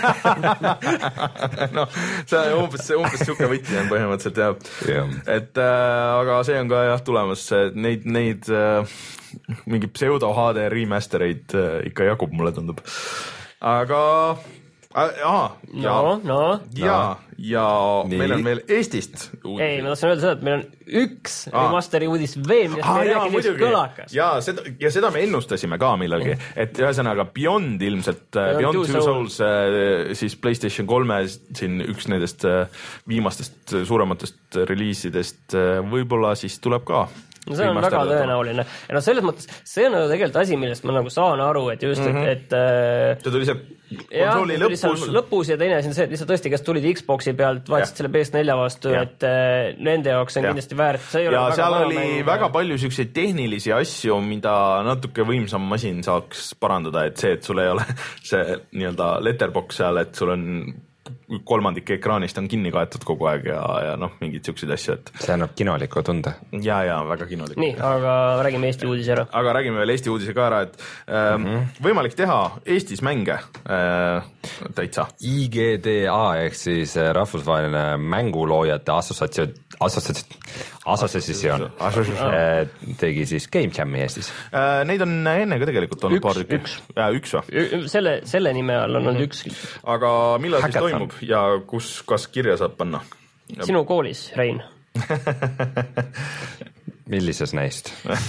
no, see on umbes, umbes siuke võti on põhimõtteliselt jah. Yeah. Et äh, aga see on ka jah tulemas, neid, neid äh, mingi pseudo H D remastereid äh, ikka jagub, mulle tundub. Aga Aha, ja, no, no. ja, ja Nii. Meil on veel Eestist uudis. Ei, ma tahtsin öelda seda, et meil on üks ah. remasteri uudis veel, millest ah, me räägime üks kõlakas. Ja seda, ja seda me ennustasime ka millalgi, et ühesõnaga Beyond ilmselt, Beyond, Beyond Two Souls, Souls siis PlayStation kolme siin üks nendest viimastest suurematest reliisidest võib-olla siis tuleb ka. No see on väga tõenäoline. Ja no selles mõttes, see on tegelikult asi, millest ma nagu saan aru, et just, mm -hmm. et, et see tuli see konsooli ja, lõpus. lõpus ja teine asi on see, et lihtsalt tõesti, kes tulid Xboxi pealt, vaatasid selle P S neli vastu, ja. et uh, nende jaoks on ja. kindlasti väärt. See ei ja ole seal väga oli mäng, väga palju siukseid tehnilisi asju, mida natuke võimsam masin saaks parandada, et see, et sul ei ole see nii-öelda letterbox seal, et sul on kolmandik ekraanist on kinni kaetud kogu aeg ja, ja noh, mingid siukseid asju, et see annab kinoliku tunde. Ja, ja väga kinolik. Nii, aga räägime Eesti uudise ära. Aga räägime veel Eesti uudise ka ära, et äh, mm -hmm. võimalik teha Eestis mänge äh, täitsa. I G D A ehk siis rahvusvaheline mänguloojate assotsiatsioon assotsiatsioon tegi siis Game Jam'i Eestis. Äh, neid on enne ka tegelikult olnud üks, paar tükki. Üks. Ja, üks või? Selle, selle nime all on olnud üks. Aga millal Hackathon. Siis toimub ja kus, kas kirja saab panna? Sinu koolis, Rein. Millises neist?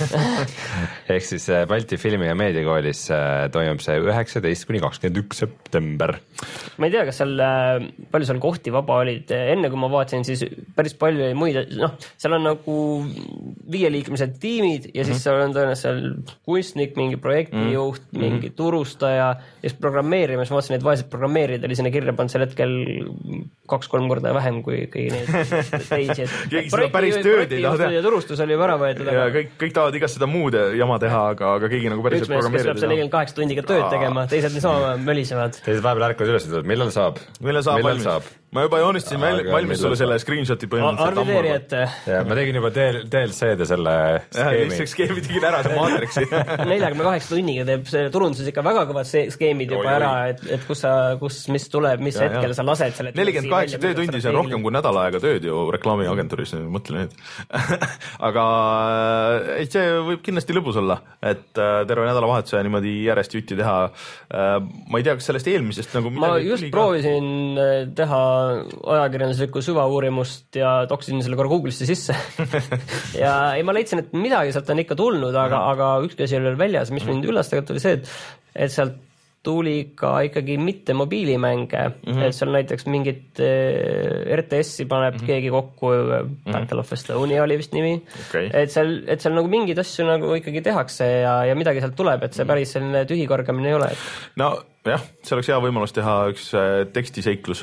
Ehk siis Balti Filmi- ja Meediakoolis toimub see üheksateist kuni kakskümmend üks september. Ma ei tea, kas seal palju seal kohti vaba olid. Enne kui ma vaatasin, siis päris palju ei muid, noh, seal on nagu viieliikmelised tiimid ja siis seal on tõenäoliselt seal kunstnik, mingi projektijuht, mm. mingi mm. turustaja ja siis programmeerimas, ma vaatasin, et vaesed programmeerid oli sinna kirja pannud sel hetkel kaks-kolm korda vähem kui kõigi neid teisi. Keegi seda päris tööd ei taha teha. Ja turustus oli ära võetud. Ja kõik, kõik tahavad igast seda muud jama teha, aga, aga keegi nagu päriselt programmeerida. Üks mees, kes peab see nelikümmend kaheksa tundiga tööd tegema, teised niisama mölisevad. Teised vahepeal ärkavad üles, et millal saab? Millal saab millal valmis? Saab? Ma juba joonistasin aga valmis sulle selle screenshoti põhimõtteliselt. Arvideeri, et... Ja, ma tegin juba D L C-de selle skeemi. Lihtsalt skeemi tegin ära, see Matrixi. neljakümne kaheksa tunniga teeb see turunduses ikka väga kõvad skeemid juba ära, et, et kus sa, kus, mis tuleb, mis ja, hetkel ja. Sa lased selle... nelikümmend kaheksa töötundi, see on rohkem kui nädal aega tööd ju reklaamiagentuuris, mõtlen nüüd. aga ei, see võib kindlasti lõbus olla, et terve nädalavahetuse niimoodi järjest jutti teha. Ma ei tea, kas sellest eelmisest nagu... Ma just proovisin teha ajakirjanduslikku süvauurimust ja toksisin selle korra Google'isse sisse. ja ei, ma leidsin, et midagi sealt on ikka tulnud, aga, aga ükski asi oli veel väljas, mis mind üllas tegelikult oli see, et, et sealt tuli ka ikkagi mitte mobiilimänge, mm-hmm. et seal näiteks mingit R T S-i paneb mm-hmm. keegi kokku, Battle of Estonia oli vist nimi, okay. et seal, et seal nagu mingeid asju nagu ikkagi tehakse ja, ja midagi sealt tuleb, et see päris selline tühikorgamine ei ole. Et... No jah, see oleks hea võimalus teha üks tekstiseiklus.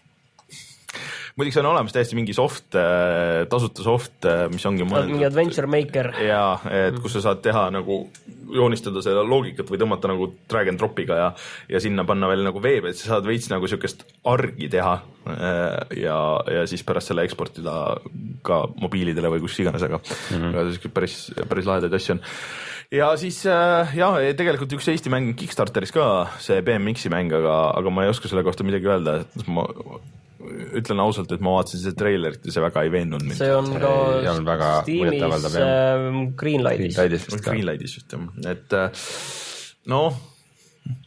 Muidugi see on olemas täiesti mingi soft, tasuta soft, mis ongi mõeldud. Mingi Adventure Maker. Jaa, et kus sa saad teha nagu, joonistada seda loogikat või tõmmata nagu drag and dropiga ja, ja sinna panna veel nagu veeb, et sa saad veits nagu siukest argi teha ja, ja siis pärast selle eksportida ka mobiilidele või kus iganes, aga mm-hmm. päris, päris lahedaid asju on. Ja siis jah, tegelikult üks Eesti mäng Kickstarteris ka, see B M X-i mäng, aga, aga ma ei oska selle kohta midagi öelda, et ma ütlen ausalt, et ma vaatasin see trailerit ja see väga ei veennud mind. See on ka on väga Steamis äh, Greenlightis. Greenlightis just, jah. Et noh, jah,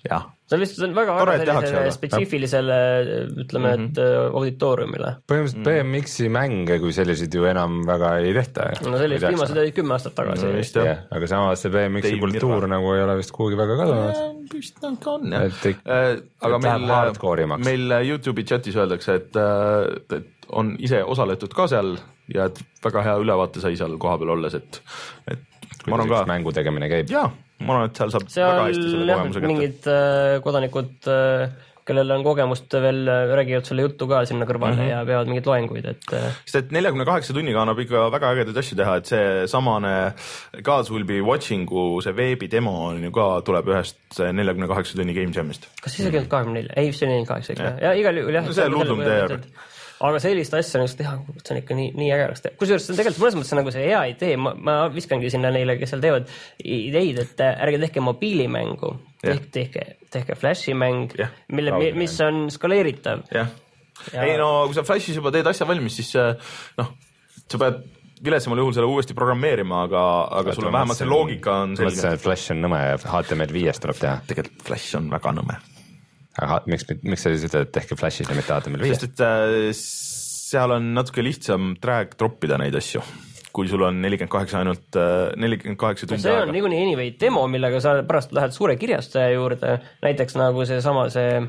see on lihtsalt väga, väga sellisele spetsiifilisele, ütleme, mm -hmm. et auditooriumile. Põhimõtteliselt B M X-i mänge kui selliseid ju enam väga ei tehta. No sellised viimased olid kümme aastat tagasi. No, vist, jah. Aga samas see B M X-i kultuur nagu ei ole vist kuhugi väga kadunud. Vist nad ka on, jah. Äh, aga meil, meil YouTube'i chatis öeldakse, et, et on ise osaletud ka seal ja et väga hea ülevaate sai seal kohapeal olles, et, et ma arvan ka mängu tegemine käib. Jaa, ma arvan, et seal saab seal väga hästi selle kogemuse kätte. Mingid äh, kodanikud, äh, kellel on kogemust veel, räägivad selle juttu ka sinna kõrvale mm -hmm. ja peavad mingeid loenguid. Et, äh... sest et neljakümne kaheksa tunniga annab ikka väga ägedaid asju teha, et see samane Gods Will Be Watchingu see veebi demo on ju ka, tuleb ühest neljakümne kaheksa tunni Game Jamist. Kas isegi mm. kahekümne nelja? Ei, see on nelikümmend kaheksa ikka. Ja igal juhul jah. No see luldum teeb. Aga sellist asja nagu teha, see on ikka nii, nii ägeraks teha. Kusjuures see on tegelikult mõnes mõttes nagu see hea idee, ma, ma viskangi sinna neile, kes seal teevad ideid, et ärge tehke mobiilimängu, tehke, tehke, tehke flashi-mäng, mille, mis on skaleeritav. Jah. Ja. Ei no, kui sa flashis juba teed asja valmis, siis noh, sa pead viletsemal juhul selle uuesti programmeerima, aga, aga sul on vähemalt see loogika on selge. Flash on nõme ja H T M L viis tuleb teha. Tegelikult flash on väga nõme. Aga miks, miks sa siis ütled, et tehke flashis ja mitte H T M L viis? Sest, et äh, seal on natuke lihtsam drag droppida neid asju, kui sul on nelikümmend kaheksa ainult äh, nelikümmend kaheksa tundi see aega. See on niikuinii anyway demo, millega sa pärast lähed suure kirjastaja juurde, näiteks nagu see sama see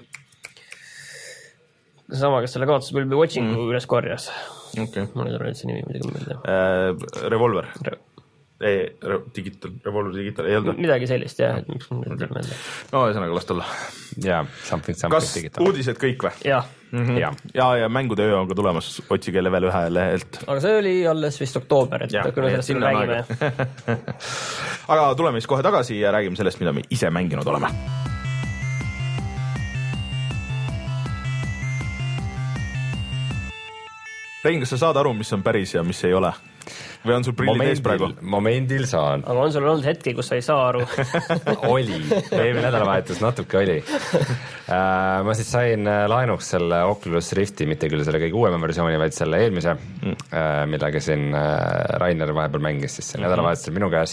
see sama, kes selle Gods Will Be Watchingu mm. üles korjas. Okay. Ma nüüd arvan, et see nimi midagi meelde. Äh, Revolver. Re ei, digital, Revolver digital, ei olnud? Midagi sellist, jah. Et miks mul okay. meelde. No, ühesõnaga, last olla. Jaa, something, something kas digital. Kas uudised kõik või? Jah. Mm -hmm. ja. ja, ja mängude öö on ka tulemas, otsige level ühe lehelt. Aga see oli alles vist oktoober, et ja, kui me sellest siin räägime. Aga tuleme siis kohe tagasi ja räägime sellest, mida me ise mänginud oleme. Rein, kas sa saad aru, mis on päris ja mis ei ole? Või on sul prillid ees praegu? Momendil saan. Aga on sul olnud hetki, kus sa ei saa aru? oli, eelmine nädalavahetus natuke oli. Uh, ma siis sain laenuks selle Oculus Rifti, mitte küll selle kõige uuema versiooni, vaid selle eelmise, mm. uh, millega siin uh, Rainer vahepeal mängis, siis see mm -hmm. nädalavahetus minu käes.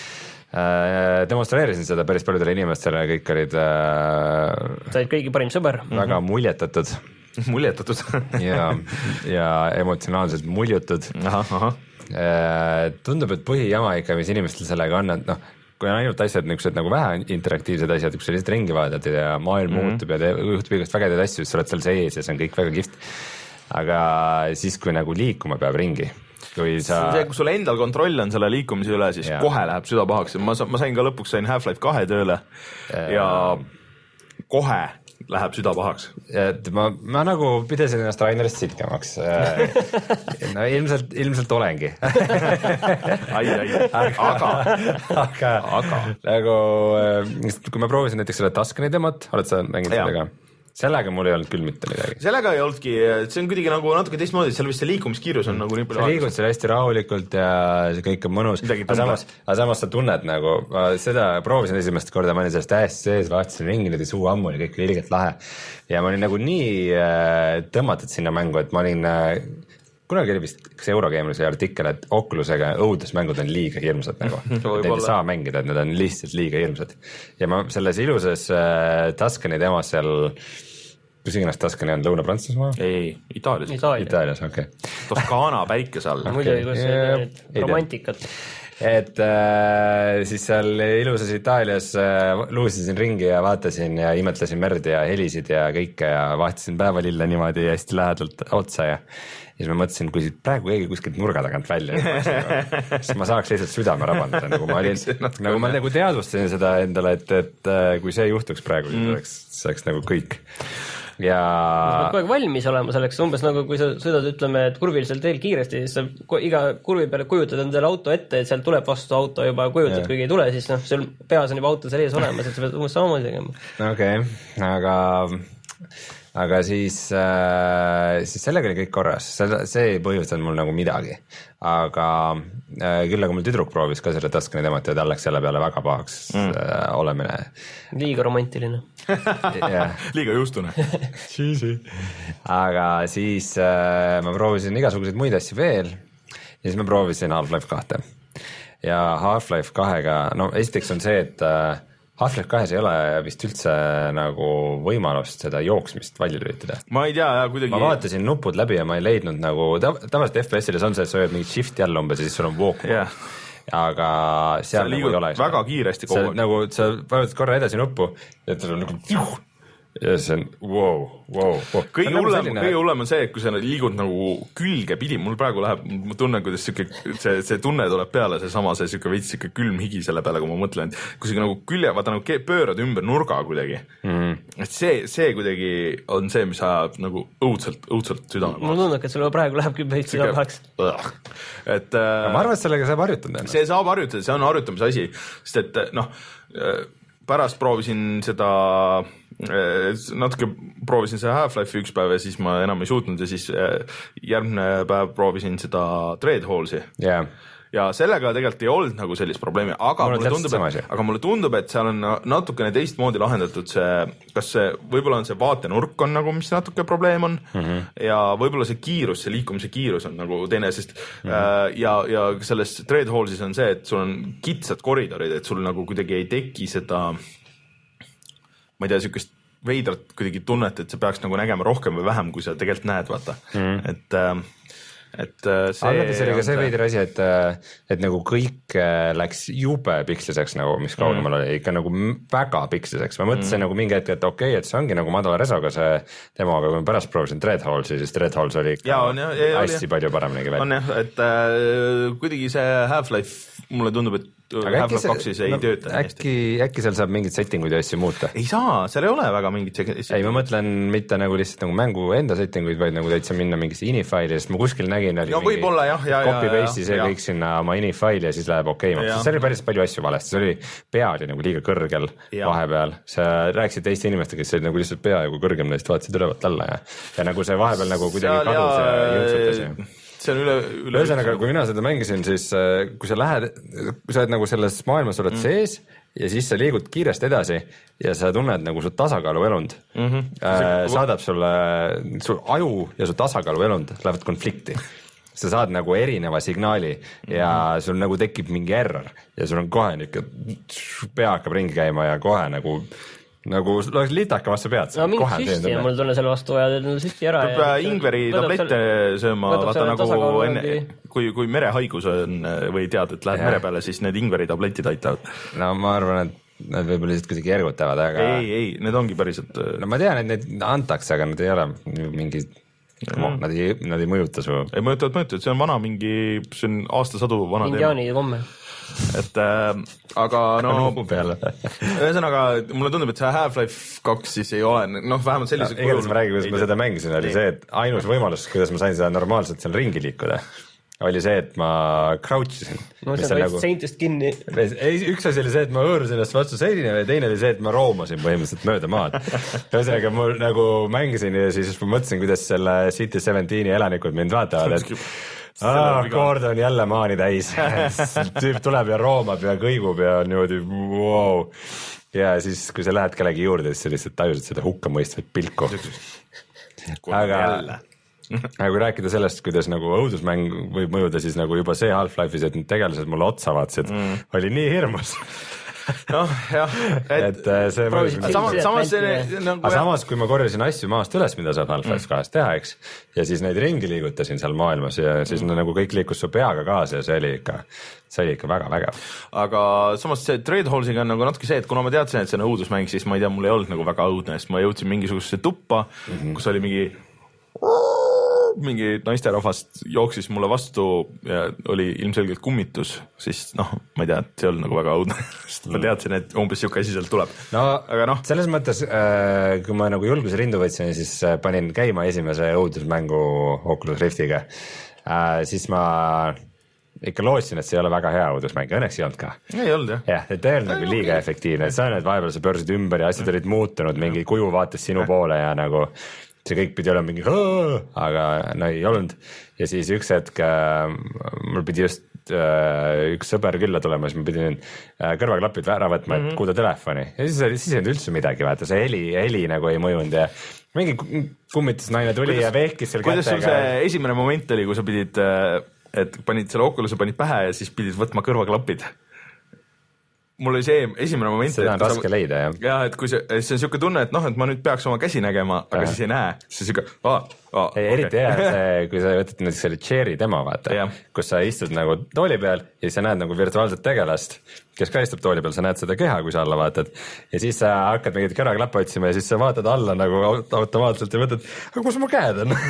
Uh, demonstreerisin seda päris paljudele inimestele, kõik olid uh, said kõigi parim sõber. Väga mm -hmm. muljetatud. muljetatud ja, ja emotsionaalselt muljutud. Aha, aha. Tundub, et põhijama ikka, mis inimestel sellega on, et noh, kui on ainult asjad niisugused nagu vähe interaktiivsed asjad, kus sa lihtsalt ringi vaadad ja maailm mm -hmm. muutub ja juhtub igast vägedaid asju, siis sa oled seal sees ja see on kõik väga kihvt. Aga siis, kui nagu liikuma peab ringi, kui sa... see, kui sul endal kontroll on selle liikumise üle, siis ja. kohe läheb süda pahaks. Ma, ma sain ka lõpuks sain Half-Life kahe tööle ja, ja kohe läheb süda pahaks. Et ma, ma nagu pidasin ennast Rainerist sitkemaks. No ilmselt, ilmselt olengi. ai, ai, aga, aga, aga. Nagu, kui ma proovisin näiteks selle Tuscany demot, oled sa mänginud sellega? Sellega mul ei olnud küll mitte midagi. Sellega ei olnudki, see on kuidagi nagu natuke teistmoodi, seal vist see liikumiskiirus on nagu nii palju. Sa liigud seal hästi rahulikult ja see kõik on mõnus. Aga samas, aga samas sa tunned nagu, ma seda proovisin esimest korda, ma olin sellest hästi sees, vaatasin ringi, nüüd suu ammu ja kõik oli ilgelt lahe. Ja ma olin nagu nii tõmmatud sinna mängu, et ma olin, kunagi oli vist kas Eurogameris või artikkel, et Oculusega õudusmängud on liiga hirmsad nagu. Neid ei saa mängida, et need on lihtsalt liiga hirmsad. Ja ma selles ilusas Tuscany temas seal kus iganes Tuscany on, Lõuna-Prantsusmaa? Ei, Itaalias. Itaalias, Itaalias, okei. Okay. Toskaana päikese all. Okay. Muidugi, kus yeah, romantikat. Et äh, siis seal ilusas Itaalias äh, luusisin ringi ja vaatasin ja imetlesin merd ja helisid ja kõike ja vahtasin päevalille niimoodi hästi lähedalt otsa ja siis ma mõtlesin, kui siit praegu keegi kuskilt nurga tagant välja siis ma saaks lihtsalt südame rabandada, nagu ma olin, nagu ma nagu teadvustasin seda endale, et, et kui see juhtuks praegu, siis mm. oleks, see oleks nagu kõik. Ja sa pead kogu aeg valmis olema selleks, umbes nagu kui sa sõidad, ütleme, et kurvilisel teel kiiresti, siis sa iga kurvi peale kujutad endale auto ette, et sealt tuleb vastu auto juba kujutad, kui ei tule, siis noh, sul peas on juba auto seal ees olemas, et sa pead umbes samamoodi tegema. Okei, okay, aga aga siis, äh, siis sellega oli kõik korras, see ei põhjustanud mul nagu midagi, aga äh, küll aga mul tüdruk proovis ka selle Tuscany demot ja tal läks selle peale väga pahaks mm. äh, olemine. Liiga romantiline. yeah. Liiga justune. aga siis äh, ma proovisin igasuguseid muid asju veel ja siis ma proovisin Half-Life kahte ja Half-Life kahega, no esiteks on see, et äh, Half-Life kahes ei ole vist üldse nagu võimalust seda jooksmist välja lülitada. Ma ei tea, jah, kuidagi. Ma vaatasin nupud läbi ja ma ei leidnud nagu, tavaliselt F P S-ides on see, et sa hoiad mingit shift jälle umbes ja siis sul on walk. Yeah. Aga seal sa nagu ei ole. Väga kiiresti kogu aeg. Nagu sa vajutad korra edasi nuppu ja sul on nagu ja see on wow, wow, wow. Kõige hullem nagu selline... kõige hullem on see, et kui sa liigud nagu külge pidi, mul praegu läheb, ma tunnen, kuidas siuke, see, see tunne tuleb peale, see sama, see siuke veits siuke külm higi selle peale, kui ma mõtlen, et kui sa nagu külje, vaata nagu pöörad ümber nurga kuidagi. Mm. Et see, see kuidagi on see, mis ajab nagu õudselt, õudselt südame. Mul tundub, et sul praegu läheb küll veits südamehaks. Et äh, ma arvan, et sellega saab harjutada. See saab harjutada, see on harjutamise asi, sest et noh, pärast proovisin seda natuke proovisin see Half-Life'i üks päev ja siis ma enam ei suutnud ja siis järgmine päev proovisin seda Dreadhallsi yeah. ja sellega tegelikult ei olnud nagu sellist probleemi, aga mulle, tundub, et, aga mulle tundub, et seal on natukene teistmoodi lahendatud see, kas see, võib-olla on see vaatenurk on nagu, mis natuke probleem on mm -hmm. ja võib-olla see kiirus, see liikumise kiirus on nagu teine, sest mm -hmm. äh, ja, ja selles Dreadhallsis on see, et sul on kitsad koridorid, et sul nagu kuidagi ei teki seda ma ei tea, siukest veidrat kuidagi tunnet, et sa peaks nagu nägema rohkem või vähem, kui sa tegelikult näed, vaata mm. et et see aga see oli ka see veider asi, et et nagu kõik läks jube piksliseks nagu, mis kaugemal mm. oli, ikka nagu väga piksliseks, ma mõtlesin mm. nagu mingi hetk, et okei okay,, et see ongi nagu madala resoga see demo, aga kui ma pärast proovisin Dreadhallsi, siis Dreadhalls oli ikka ja, on, ja, ja, hästi ja. palju paremini veel. On jah, et äh, kuidagi see Half-Life mulle tundub, et Half-Life kaksis ei no, tööta äkki, äkki seal saab mingid settinguid ja asju muuta? Ei saa, seal ei ole väga mingid settinguid. Ei, ma mõtlen mitte nagu lihtsalt nagu mängu enda settinguid, vaid nagu täitsa minna mingisse ini-faili, sest ma kuskil nägin oli no, mingi jah, ja, copy-paste'i see kõik sinna oma ini-faili ja siis läheb okei okay,. See oli päris palju asju valesti, see oli pea oli nagu liiga kõrgel ja. vahepeal. Sa rääkisid teiste inimestega, kes olid nagu lihtsalt pea ja kui kõrgem neist vaatasid ülevalt alla ja, ja nagu see vahepeal nagu kuidagi kadus ja, ja jõudsutas. See on üle, üle ühesõnaga, kui mina seda mängisin, siis kui sa lähed, kui sa oled nagu selles maailmas oled mm. sees ja siis sa liigud kiiresti edasi ja sa tunned nagu su tasakaaluelund mm -hmm. äh, saadab sulle, su aju ja su tasakaaluelund lähevad konflikti. Sa saad nagu erineva signaali mm -hmm. ja sul nagu tekib mingi error ja sul on kohe niuke, pea hakkab ringi käima ja kohe nagu nagu oleks litaka vastu pead. No mingi süsti ja mul tunne selle vastu vaja teed süsti ära. Peab ingveri tablette sööma, vaata nagu enne, kui, kui merehaigus on või tead, et lähed ja. mere peale, siis need ingveri tabletid aitavad. No ma arvan, et nad võib-olla lihtsalt kuidagi ergutavad, aga... Ei, ei, need ongi päriselt... No ma tean, et neid antakse, aga nad ei ole mingi... Mm. Nad, ei, nad ei mõjuta su... Ei mõjutavad, mõjutavad, see on vana mingi, see on aastasadu vana teema. Indiaani komme. Et äh, aga no ühesõnaga mulle tundub, et see Half-Life kaks siis ei ole noh, vähemalt sellise no, igatahes ma räägin, kuidas ma seda mängisin, oli see, et ainus võimalus, kuidas ma sain seda normaalselt seal ringi liikuda, oli see, et ma crouch isin. No see on nagu seintest kinni. Üks asi oli see, et ma hõõrusin ennast vastu seinile ja teine oli see, et ma roomasin põhimõtteliselt mööda maad. Ühesõnaga mul nagu mängisin ja siis ma mõtlesin, kuidas selle City seventeeni elanikud mind vaatavad, et Ah, kord on jälle maani täis. Tüüp tuleb ja roomab ja kõigub ja niimoodi wow. Ja siis, kui sa lähed kellegi juurde, siis sa lihtsalt tajusid seda hukkamõistvat pilku. Aga, aga kui rääkida sellest, kuidas nagu õudusmäng võib mõjuda, siis nagu juba see Half-Life'is, et need tegelased mulle otsa vaatasid, mm. oli nii hirmus. noh, jah, et, et see samas, samas, see, nagu aga samas, kui ma korjasin asju maast üles, mida saab Half-Life kahest teha, eks, ja siis neid ringi liigutasin seal maailmas ja siis mm. nagu kõik liikus su peaga kaasa ja see oli ikka, see oli ikka väga vägev. Aga samas see Dreadhallsiga on nagu natuke see, et kuna ma teadsin, et see on õudusmäng, siis ma ei tea, mul ei olnud nagu väga õudne, sest ma jõudsin mingisugusesse tuppa, mm -hmm. kus oli mingi mingi naisterahvast jooksis mulle vastu ja oli ilmselgelt kummitus, siis noh, ma ei tea, et see ei olnud nagu väga õudne, sest ma teadsin, et umbes siuke asi sealt tuleb. No, aga noh, selles mõttes, äh, kui ma nagu julguse rindu võtsin, siis panin käima esimese õudusmängu Oculus Riftiga, äh, siis ma ikka lootsin, et see ei ole väga hea õudusmäng, õnneks ei olnud ka. Ei olnud jah. jah, et ei olnud nagu liiga efektiivne, et sa need vahepeal sa pöörsid ümber ja asjad olid muutunud, mingi kuju vaatas sinu poole ja nagu see kõik pidi olema mingi, aga no ei olnud. Ja siis üks hetk äh, mul pidi just äh, üks sõber külla tulema, siis ma pidin äh, kõrvaklapid ära võtma, et mm -hmm. kuuda telefoni. Ja siis, siis ei olnud üldse midagi, vaata, see heli, heli nagu ei mõjunud ja mingi kummitusnaine tuli kuidas, ja vehkis seal kuidas kätega. Kuidas sul see esimene moment oli, kui sa pidid, et panid selle Oculus'e panid pähe ja siis pidid võtma kõrvaklapid? mul oli see esimene moment. Seda on raske sa, leida, jah. Ja, et kui see, see on siuke tunne, et noh, et ma nüüd peaks oma käsi nägema, aga ja. Siis ei näe. See on siuke, aa, aa. Ei, okay. Eriti hea see, kui sa võtad nüüd selle Cherry demo, vaata, ja. Kus sa istud nagu tooli peal ja siis sa näed nagu virtuaalset tegelast, kes ka istub tooli peal, sa näed seda keha, kui sa alla vaatad. Ja siis sa hakkad mingit käraklappe otsima ja siis sa vaatad alla nagu automaatselt ja mõtled, aga kus mu käed on?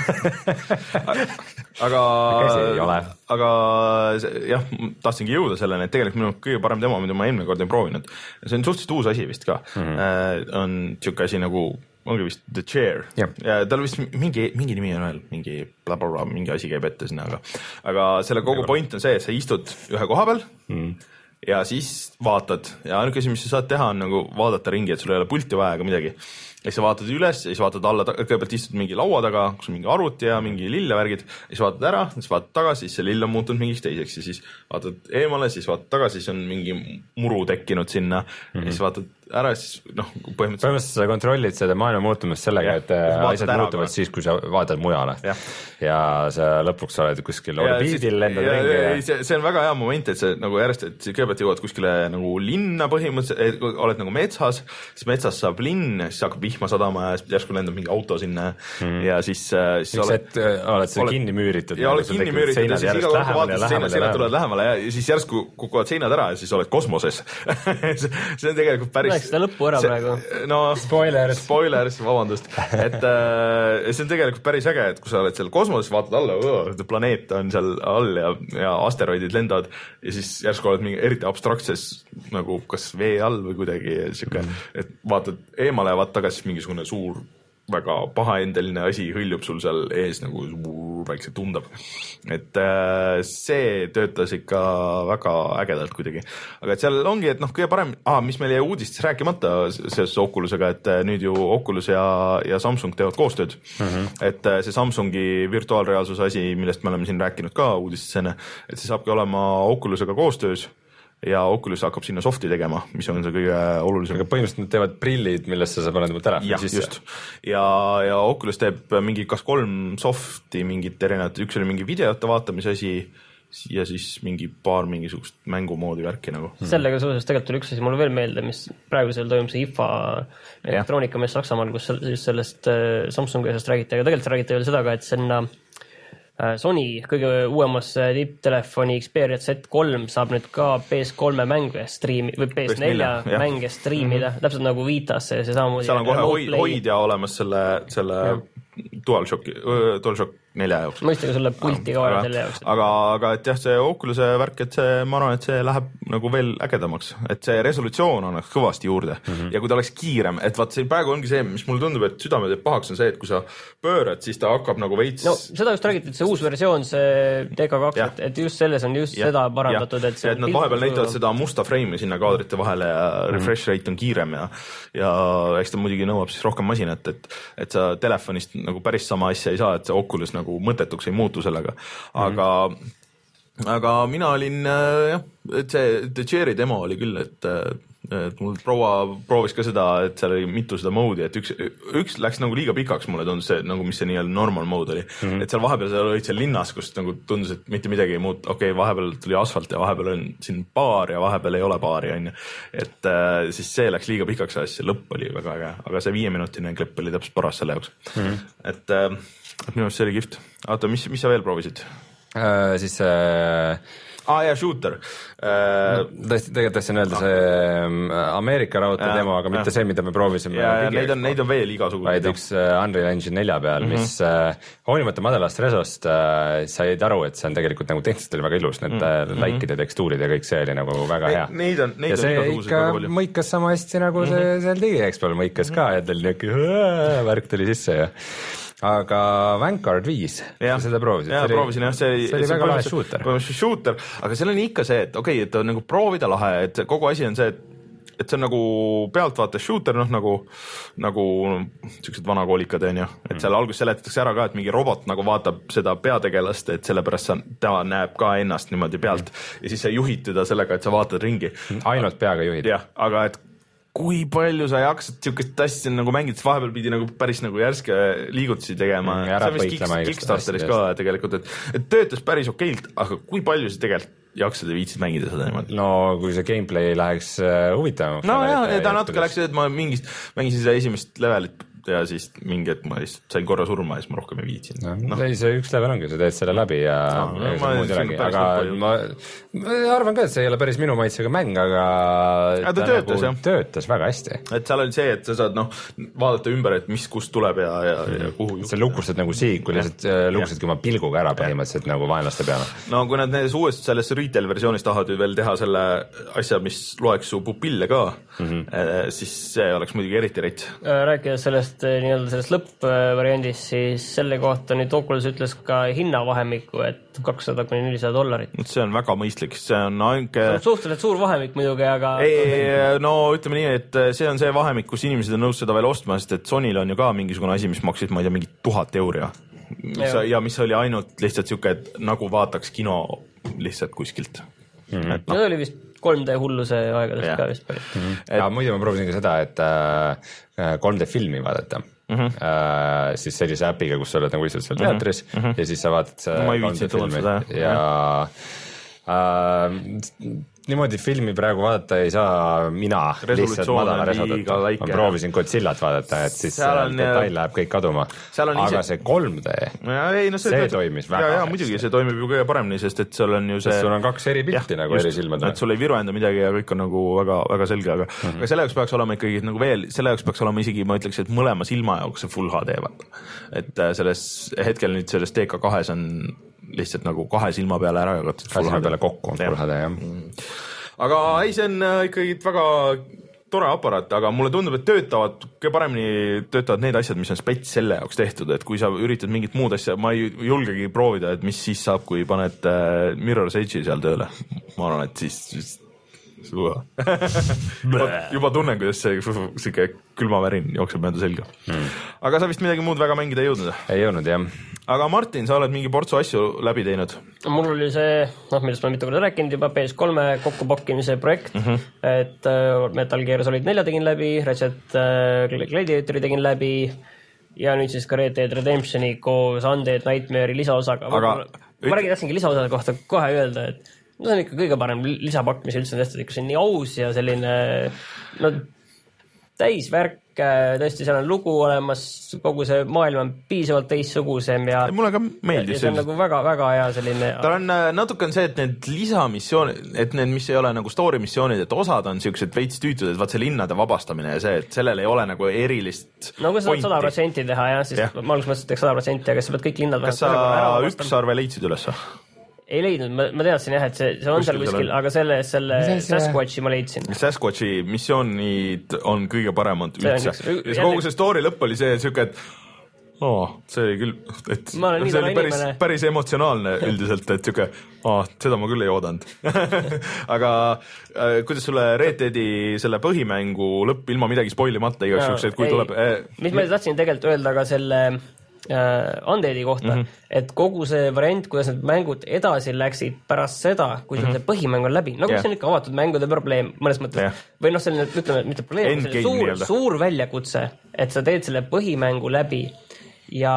aga, aga jah, tahtsingi jõuda selleni, et tegelikult minu kõige parem demo, mida ma eelmine kord ei proovinud. See on suhteliselt uus asi vist ka. Mm-hmm. Äh, on siuke asi nagu ongi vist The Chair yep. Ja tal vist mingi, mingi nimi on veel, mingi blablabla, mingi asi käib ette sinna, aga, aga selle kogu point on see, et sa istud ühe koha peal mm. Ja siis vaatad ja ainuke asi, mis sa saad teha, on nagu vaadata ringi, et sul ei ole pulti vaja ega midagi. Ja siis vaatad üles ja siis vaatad alla, kõigepealt istud mingi laua taga, kus on mingi arvuti ja mingi lillevärgid, ja siis vaatad ära, siis vaatad tagasi, siis see lill on muutunud mingiks teiseks ja siis vaatad eemale, siis vaatad tagasi, siis on mingi muru tekkinud sinna mm-hmm. Ja siis vaatad ära, siis noh, põhimõtteliselt põhimõtteliselt sa kontrollid seda maailma muutumist sellega, et asjad muutuvad ka. Siis, kui sa vaatad mujale ja, ja sa lõpuks oled kuskil orbiidil, lendad ja, ringi ja... See, see on väga hea moment, et see nagu järjest, et kõigepealt jõuad kuskile nagu linna põhimõtteliselt, oled nagu metsas, siis metsas saab linn, siis hakkab vihma sadama ja siis järsku lendab mingi auto sinna mm. Ja siis, siis üks oled, et oled see oled, kinni müüritud ja oled kinni müüritud ja siis iga kord vaatad seinad, seinad tulevad lähemale ja, ja siis järsku kukuvad seinad ära ja siis oled kosmoses see on tegelikult päris Läks seda lõppu ära see, praegu no, spoilers, spoilers, vabandust et äh, see on tegelikult päris äge, et kui sa oled seal kosmoses, vaatad alla oh, planeet on seal all ja, ja asteroidid lendavad ja siis järsku oled mingi eriti abstraktses nagu kas vee all või kuidagi siuke, mm. Et vaatad eemale ja vaatad tagasi mingisugune suur, väga pahaendeline asi hõljub sul seal ees nagu väikse tundab. Et äh, see töötas ikka väga ägedalt kuidagi. Aga et seal ongi, et noh, kõige parem, ah, mis meil jäi uudistes rääkimata seoses Oculusega, et nüüd ju Oculus ja, ja Samsung teevad koostööd. Mm-hmm. Et see Samsungi virtuaalreaalsuse asi, millest me oleme siin rääkinud ka uudistesena, et see saabki olema Oculusega koostöös. Ja Oculus hakkab sinna softi tegema, mis on see kõige olulisem. Aga põhimõtteliselt nad teevad prillid, millesse sa paned oma telefoni sisse. Just. Ja, ja Oculus teeb mingi kas kolm softi, mingit erinevat, üks oli mingi videote vaatamise asi ja siis mingi paar mingisugust mängumoodi värki nagu. Sellega suuses tegelikult tuli üks asi mulle veel meelde, mis praegu seal toimub see I F A elektroonikamees Saksamaal, kus sellest Samsungi asjast räägiti, aga tegelikult räägiti veel seda ka, et sinna Sony kõige uuemas tipptelefoni Xperia Z kolm saab nüüd ka P S kolme mänge striimi või P S nelja mänge striimida, mm-hmm. täpselt nagu Vitasse ja see samamoodi. Seal on kohe hoid, hoidja olemas selle, selle DualShock, DualShock nelja jaoks. Mõistega selle pulti ka vaja selle jaoks. Aga, aga et jah, see Oculus'e värk, et see, ma arvan, et see läheb nagu veel ägedamaks, et see resolutsioon annaks kõvasti juurde mm-hmm. Ja kui ta oleks kiirem, et vaat see praegu ongi see, mis mulle tundub, et südame teeb pahaks on see, et kui sa pöörad, siis ta hakkab nagu veits... No seda just räägiti, et see uus versioon, see D K kaks, et, et just selles on just ja. Seda parandatud, et see ja, et nad vahepeal näitavad seda musta frame'i sinna kaadrite vahele ja mm-hmm. refresh rate on kiirem ja, ja eks ta muidugi nõuab siis rohkem masinat, et, et sa telefonist nagu päris sama asja ei saa, et see Oculus nagu mõttetuks ei muutu sellega, aga mm-hmm. aga mina olin jah, et see The Cherry demo oli küll, et, et mul proua proovis ka seda, et seal oli mitu seda mode'i, et üks, üks läks nagu liiga pikaks, mulle tundus see, nagu mis see nii-öelda normal mode oli mm-hmm. Et seal vahepeal seal olid seal linnas, kus nagu tundus, et mitte midagi ei muutu, okei, okay, vahepeal tuli asfalt ja vahepeal on siin baar ja vahepeal ei ole baari, on ju. Et äh, siis see läks liiga pikaks, see lõpp oli väga äge, aga see viieminutine klipp oli täpselt paras selle jaoks mm-hmm. Et äh, minu arust see oli kihvt. Oota, mis, mis sa veel proovisid? Äh, siis äh... Ah, ja Shooter. Äh, tõesti, tegelikult tahtsin öelda see Ameerika raudte ja, demo, aga mitte ja. See, mida me proovisime. Ja, ja neid on, neid on veel igasugused. Vaid üks Unreal Engine nelja peal, mm-hmm. mis äh, hoonimata madalast resost äh, said aru, et see on tegelikult nagu tehniliselt oli väga ilus, need mm-hmm. laikide tekstuurid ja kõik see oli nagu väga hea. Neid on, neid ja see on ikka mõikas sama hästi nagu mm-hmm. see seal DigiExpol mõikas mm-hmm. ka, et oli niisugune värk tuli sisse ja aga Vanguard viis, seda proovisid? Jaa, proovisin jah, see, see oli väga lahe shooter. shooter. Aga seal on ikka see, et okei, okay, et on nagu proovida lahe, et kogu asi on see, et, et see on nagu pealtvaates shooter, noh nagu, nagu sellised vanakoolikad on ju, et seal alguses seletatakse ära ka, et mingi robot nagu vaatab seda peategelast, et sellepärast ta näeb ka ennast niimoodi pealt ja siis sa juhid teda sellega, et sa vaatad ringi. Ainult peaga juhid? Jah, aga et kui palju sa jaksad siukest asja nagu mängides, vahepeal pidi nagu päris nagu järske liigutusi tegema mm,. see on vist Kickstarteris ka tegelikult, et, et töötas päris okeilt, aga kui palju sa tegelikult jaksad ja viitsid mängida seda niimoodi? No kui see gameplay läheks uh, huvitavamaks. No jah, ta natuke läks, et ma mingist, mängisin seda esimest levelit ja siis mingi hetk ma lihtsalt sain korra surma ja siis ma rohkem ei viitsin. No, no. Ei, see üks level ongi, sa teed selle läbi ja no, no, ma, aga ma, ma arvan ka, et see ei ole päris minu maitsega mäng, aga ja ta, ta töötas, nagu töötas väga hästi. Et seal oli see, et sa saad noh, vaadata ümber, et mis kust tuleb ja, ja, ja kuhu sa lukustad nagu siiku, lihtsalt lukustasidki oma pilguga ära põhimõtteliselt ja. Nagu vaenlaste peale. No kui nad nendes uuest selles retail versioonis tahavad ju veel teha selle asja, mis loeks su pupille ka, mm-hmm. siis see oleks muidugi eriti reit. Rääkides sellest nii-öelda sellest lõppvariandis, siis selle kohta nüüd Oculus ütles ka hinnavahemikku, et kakssada kuni nelisada dollarit. See on väga mõistlik, see on ainke... See on suhteliselt suur vahemik muidugi, aga... Ei, no ütleme nii, et see on see vahemik, kus inimesed on nõus seda veel ostma, sest et Sonyl on ju ka mingisugune asi, mis maksis, ma ei tea, mingi tuhat euri ja, ja mis oli ainult lihtsalt siuke, et nagu vaataks kino lihtsalt kuskilt. Mm-hmm. No, no oli vist kolm D hulluse aegadest ja. Ka vist päris. Mm-hmm. Et... Ja muidu ma proovisin ka seda, et äh, kolm D filmi vaadata. Mm-hmm. Äh, siis sellise äpiga, kus sa oled nagu istud seal teatris mm-hmm. ja siis sa vaatad no, kolm D filmi seda, ja äh, niimoodi filmi praegu vaadata ei saa mina lihtsalt madala resodata. Ma proovisin Godzillat vaadata, et siis on, detail läheb kõik kaduma. Aga ise... see kolm D, ja, ei, no see, see töötab... toimis väga ja, ja, muidugi see toimib ju kõige paremini, sest et seal on ju see... Sest sul on kaks eri pilti ja, nagu just, eri silmad. Et sul ei viruenda midagi ja kõik on nagu väga, väga selge, aga, mm-hmm. aga selle jaoks peaks olema ikkagi nagu veel, selle jaoks peaks olema isegi, ma ütleks, et mõlema silma jaoks see Full H D vaata. Et selles hetkel nüüd selles D K kahes on lihtsalt nagu kahe silma peale ära jagatud. Kahe silma peale kokku on Full H D, jah. Mm. Aga ei, see on ikkagi väga tore aparaat, aga mulle tundub, et töötavad, kõige paremini töötavad need asjad, mis on spets selle jaoks tehtud, et kui sa üritad mingit muud asja, ma ei julgegi proovida, et mis siis saab, kui paned Mirror's Edge'i seal tööle. Ma arvan, et siis, siis juba, juba tunnen, kuidas see siuke külmavärin jookseb mööda selga. Hmm. Aga sa vist midagi muud väga mängida ei jõudnud? Ei jõudnud, jah. Aga Martin, sa oled mingi portsu asju läbi teinud? Mul oli see, noh, millest ma mitu korda rääkinud juba, P S kolme kokkupakkimise projekt, mm-hmm. et uh, Metal Gear Solid neli tegin läbi, Ratchet uh, Gladiatori tegin läbi ja nüüd siis ka Red Dead Redemptioni koos Undead Nightmare'i lisaosaga. Aga... Ma räägin tahtsingi lisaosade kohta kohe öelda, et see on ikka kõige parem lisapakk, mis üldse on tehtud, ikka see on nii aus ja selline no, täisvärk, tõesti seal on lugu olemas, kogu see maailm on piisavalt teissugusem ja, ja mulle ka meeldis. Ja see on nagu väga, väga hea selline. Tal on natuke on see, et need lisamissioonid, et need, mis ei ole nagu story missioonid, et osad on siuksed veits tüütud, et vaat see linnade vabastamine ja see, et sellel ei ole nagu erilist no kui sa saad sada protsenti teha, jah, siis ja. Ma alguses mõtlesin, et teeks sada protsenti, aga sa pead kõik linnad kas sa üks arve leidsid üles? Ei leidnud, ma, ma teadsin jah, et see, see on seal kuskil, aga selle, selle Sasquatchi ma leidsin. Sasquatchi missioonid on kõige paremad üldse. Ja kogu see story lõpp oli see, siuke, et oh, see oli küll, et see oli päris, päris emotsionaalne üldiselt, et siuke, oh, seda ma küll ei oodanud. Aga äh, kuidas sulle Red Deadi selle põhimängu lõpp ilma midagi spoilimata igaks juhuks, et kui ei, tuleb... Äh, mis ma tahtsin tegelikult öelda ka selle... Undeadi kohta, mm-hmm. et kogu see variant, kuidas need mängud edasi läksid pärast seda, kui mm-hmm. see põhimäng on läbi, nagu yeah. see on ikka avatud mängude probleem mõnes mõttes, yeah. või noh, selline, ütleme, mitte probleem, suur, suur väljakutse, et sa teed selle põhimängu läbi ja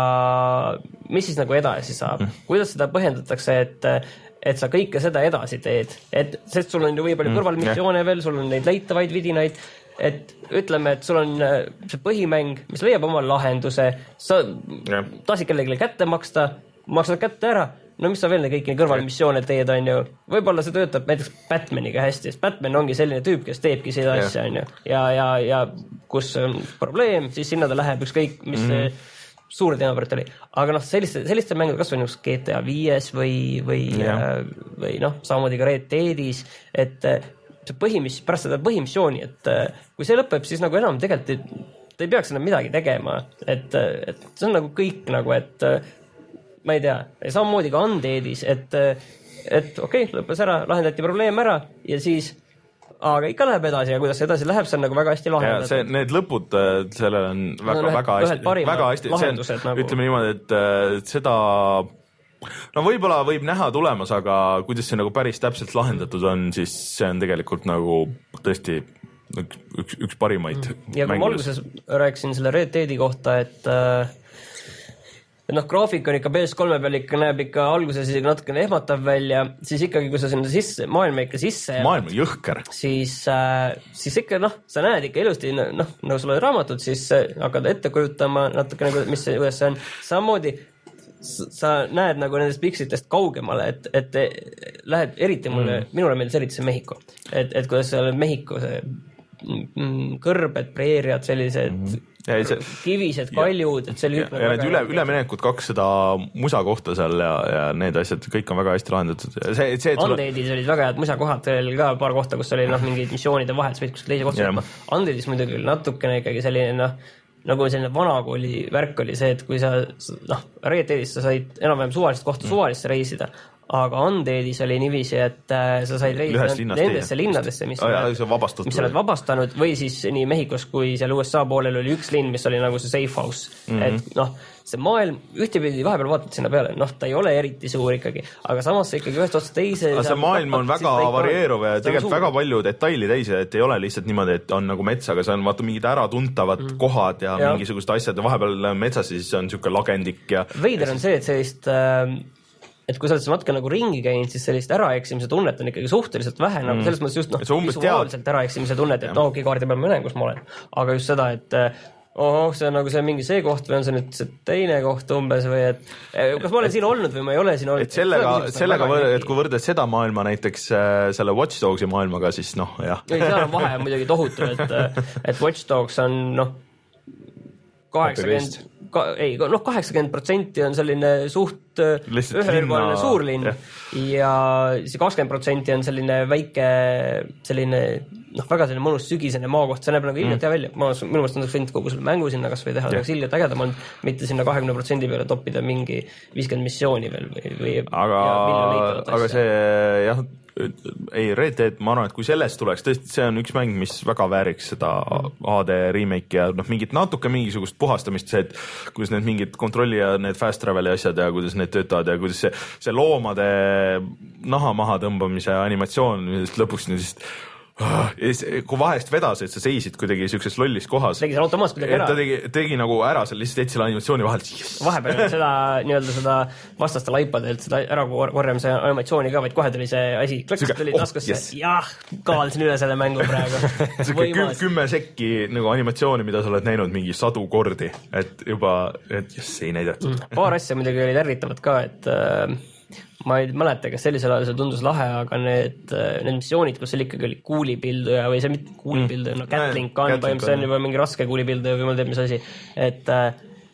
mis siis nagu edasi saab, mm-hmm. kuidas seda põhjendatakse, et et sa kõike seda edasi teed, et sest sul on ju või palju mm-hmm. kõrvalmissioone yeah. veel, sul on neid leitavaid vidinaid, et ütleme, et sul on see põhimäng, mis leiab oma lahenduse, sa yeah. tahtsid kellelegi kätte maksta, maksad kätte ära, no mis sa veel neid kõiki kõrvalmissioone teed, on ju, võib-olla see töötab näiteks Batmaniga hästi, sest Batman ongi selline tüüp, kes teebki seda yeah. asja, on ju, ja, ja, ja kus on probleem, siis sinna ta läheb ükskõik, mis mm-hmm. suur teemapärt oli, aga noh, selliste, selliste mängud, kas või nagu G T A viies või, või, yeah. või noh, samamoodi ka Red Deadis, et see põhimis, pärast seda põhimissiooni, et kui see lõpeb, siis nagu enam tegelikult ei, ei peaks enam midagi tegema, et, et see on nagu kõik nagu, et ma ei tea, samamoodi ka Undeadis, et, et okei, okay, lõppes ära, lahendati probleem ära ja siis, aga ikka läheb edasi ja kuidas see edasi läheb, see on nagu väga hästi lahendatud. See, need lõpud, sellel on väga, no, väga hästi, väga hästi, see on, nagu... ütleme niimoodi, et seda no võib-olla võib näha tulemas, aga kuidas see nagu päris täpselt lahendatud on, siis see on tegelikult nagu tõesti üks, üks, üks parimaid mm. ja kui ma alguses rääkisin selle Red Deadi kohta, et et noh, graafik on ikka P S kolme peal ikka näeb ikka alguses isegi natukene ehmatav välja, siis ikkagi, kui sa sinna sisse, maailma ikka sisse maailm on jõhker. Siis, äh, siis ikka noh, sa näed ikka ilusti, noh, nagu sul on raamatud, siis hakkad ette kujutama natukene, mis see, kuidas see on. Samamoodi sa näed nagu nendest pikslitest kaugemale, et, et lähed eriti mulle, mm. minule meeldis eriti see Mehhiko. Et, et kuidas seal Mehhiko see mm, kõrbed, preeriad, sellised mm. Ja see, kivised, kaljud, et see oli ja, ja need üle, üleminekud kakssada musa kohta seal ja, ja need asjad, kõik on väga hästi lahendatud. See, see tuleb... Undeadis olid väga head musakohad, oli ka paar kohta, kus oli noh, mingid missioonide vahel, sa võid kuskil teise kohta yeah. Undeadis muidugi oli natukene ikkagi selline noh, nagu selline vanakooli värk oli see, et kui sa noh, Red Deadis sa said enam-vähem suvalist kohta mm. suvalisse reisida, aga Undeadis oli niiviisi, et äh, sa said reisida nendesse linnadesse, mis, oh, oled, mis oled vabastanud või siis nii Mehhikos kui seal U S A poolel oli üks linn, mis oli nagu see safe house. Mm -hmm. Et noh, see maailm ühtepidi vahepeal vaatad sinna peale, noh, ta ei ole eriti suur ikkagi, aga samas see ikkagi ühest otsast teise. See maailm on väga varieeruv ja tegelikult väga palju detaili teise, et ei ole lihtsalt niimoodi, et on nagu mets, aga see on vaata mingid äratuntavad mm. kohad ja, ja mingisugused asjad ja vahepeal metsas siis on niisugune lagendik ja veider on see, et sellist äh, et kui sa oled natuke nagu ringi käinud, siis sellist äraeksimise tunnet on ikkagi suhteliselt vähe, mm. nagu selles mõttes just noh, visuaalselt äraeksimise tunnet, et no okei, kaardi peal ma näen, kus ma olen, aga just seda, et oh, see on nagu see mingi see koht või on see nüüd see teine koht umbes või et kas ma olen siin olnud või ma ei ole siin olnud. Et sellega, et sellega võrd, et kui võrded seda maailma näiteks selle Watch Dogsi maailmaga, siis noh, jah. Ei, seal on vahe muidugi tohutu, et, et Watch Dogs on noh, kaheksakümmend Ka, ei, noh, kaheksakümmend protsenti on selline suht üheülbaline suurlinn ja, ja see kakskümmend protsenti on selline väike, selline, noh, väga selline mõnus sügisene maakoht, see näeb nagu ilgelt hea välja. Ma, minu mõelest on võinud kogu selle mängu sinna kas või teha, aga see ilgelt ägedam on, mitte sinna kahekümne protsendi peale toppida mingi viiskümmend missiooni veel või, või aga, aga see, jah, ei, Red Dead, ma arvan, et kui sellest tuleks, tõesti, see on üks mäng, mis väga vääriks seda A D remake ja noh, mingit natuke mingisugust puhastamist, see, et kuidas need mingid kontrolli ja need fast travel'i asjad ja kuidas need töötavad ja kuidas see, see loomade naha maha tõmbamise animatsioon lõpuks nüüd kui vahest vedas, et sa seisid kuidagi siukses lollis kohas. Tegi seal automaatselt kuidagi ära. Ta tegi, tegi nagu ära seal lihtsalt jätsi selle animatsiooni vahel. Yes. Vahepeal seda nii-öelda seda vastaste laipadelt seda ära korjamise animatsiooni ka, vaid kohe tuli see asi, klõks tuli taskusse. Yes. Jah, kavaldasin üle selle mängu praegu. Kümme sekki nagu animatsiooni, mida sa oled näinud mingi sadu kordi, et juba, et jess, ei näidatud. Paar asja muidugi oli ärritavad ka, et äh, ma ei mäleta, kas sellisel ajal see tundus lahe, aga need, need missioonid, kus seal ikkagi oli kuulipilduja või see mitte kuulipilduja, no Gatling gun, põhimõtteliselt see on juba mingi raske kuulipilduja või ma teeb mis asi, et äh,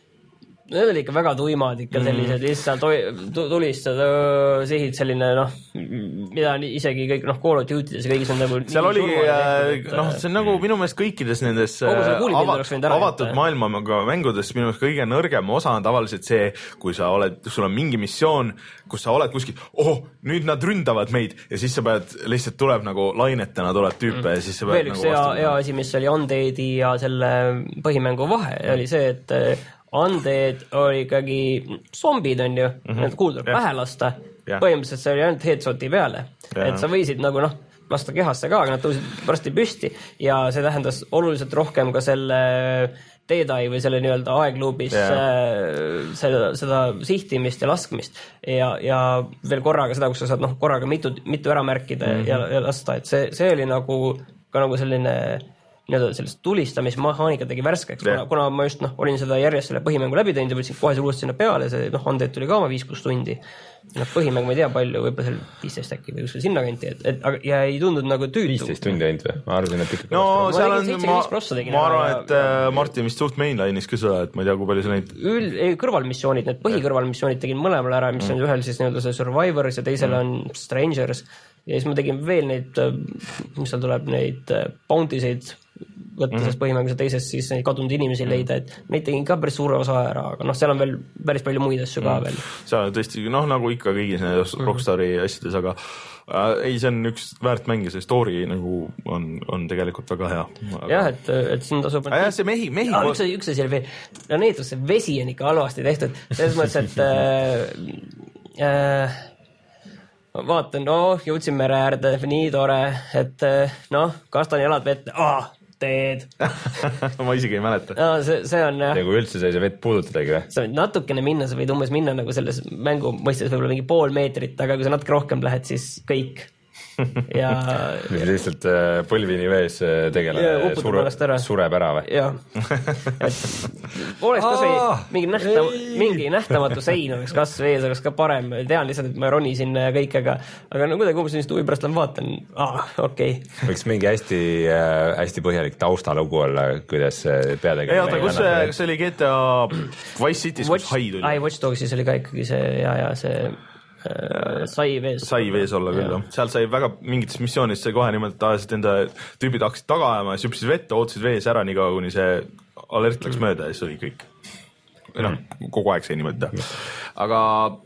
need oli ikka väga tuimad, ikka sellised lihtsalt tulistad sihid selline, noh, mida isegi kõik, noh, Call of Duty'des ja kõigis on nagu seal oli, noh, see on nagu minu meelest kõikides nendes ava, avatud maailmaga mängudes minu meelest kõige nõrgem osa on tavaliselt see, kui sa oled, sul on mingi missioon, kus sa oled kuskil, oh, nüüd nad ründavad meid ja siis sa pead, lihtsalt tuleb nagu lainetena tuleb tüüpe mm. ja siis sa pead veel üks nagu hea, hea asi, mis oli Undeadi ja selle põhimängu vahe, oli see, et Undead oli ikkagi zombid on ju, mm -hmm. need kuulda yeah. pähe lasta yeah. põhimõtteliselt see oli ainult headshoti peale yeah. et sa võisid nagu noh, lasta kehasse ka, aga nad tõusid varsti püsti ja see tähendas oluliselt rohkem ka selle Deadeye või selle nii-öelda aegluubis yeah. seda, seda sihtimist ja laskmist ja, ja veel korraga seda, kus sa saad noh, korraga mitu, mitu ära märkida mm -hmm. ja, ja lasta, et see, see oli nagu ka nagu selline nii-öelda sellest tulistamismehaanika tegi värskeks, kuna, kuna ma just noh, olin seda järjest selle põhimängu läbi teinud ja võtsin kohe see uuesti sinna peale, see noh, Undead tuli ka oma viis-kuus tundi. Noh, põhimäng ma ei tea palju, võib-olla seal viisteist äkki või kuskil sinna kanti, et, et aga, ja ei tundunud nagu tüütu. viisteist tundi ainult või? Ma arvasin, et ikka no seal on, ma, ma arvan, et ja, Martin vist suht mainline'is ka seda, et ma ei tea, kui palju sa neid Üld, ei, kõrvalmissioonid, need põhikõrvalmissioonid tegin mõlemal ära, mis mm. on ühel siis nii-öelda see Survivors ja teisel mm. on Strangers ja siis ma tegin veel neid, mis seal tuleb, neid bounty'seid võtta mm -hmm. sellest põhimängus ja teisest siis neid kadunud inimesi mm -hmm. leida, et neid tegin ka päris suure osa ära, aga noh, seal on veel päris palju muid asju ka mm -hmm. veel. seal on tõesti, noh, nagu ikka kõigis nendes mm -hmm. Rockstari asjades, aga äh, ei, see on üks väärt mäng ja see story nagu on, on tegelikult väga hea. Aga... jah, et, et siin tasub... Ah, jah, see mehi, mehi... Ah, üks, üks asi oli veel, no need, see vesi on ikka halvasti tehtud, selles mõttes, et äh, äh, vaatan, noh, jõudsin mere äärde, nii tore, et noh, kastan jalad vette, aa, teed. ma isegi ei mäleta. No, see, see on jah. Ja kui üldse sa ei saa vett puudutadagi või? Sa võid natukene minna, sa võid umbes minna nagu selles mängu mõistes võib-olla mingi pool meetrit, aga kui sa natuke rohkem lähed, siis kõik. Ja lihtsalt põlvini vees tegelane sure, sureb ära või? jah, et oleks kas või mingi, nähta, mingi nähtamatu sein oleks kas vees, oleks ka parem, tean lihtsalt, et ma ronisin kõik, aga aga no kuidagi umbes niisugust huvi pärast lähen vaatan, aa, okei okay. Võiks mingi hästi, hästi põhjalik taustalugu olla, kuidas peategelane ei oota, kus see, kas see oli G T A Vice City's, kus hai tuli? ai, Watch Dogsis oli ka ikkagi see ja, ja see sai vees sai vees olla küll, jah. Seal sai väga mingites missioonides sai kohe nimelt ajasid enda tüübid hakkasid taga ajama ja süpsid vette, ootasid vees ära nii kaua, kuni see alert läks mööda ja siis oli kõik. noh, kogu aeg sai niimoodi teha. Aga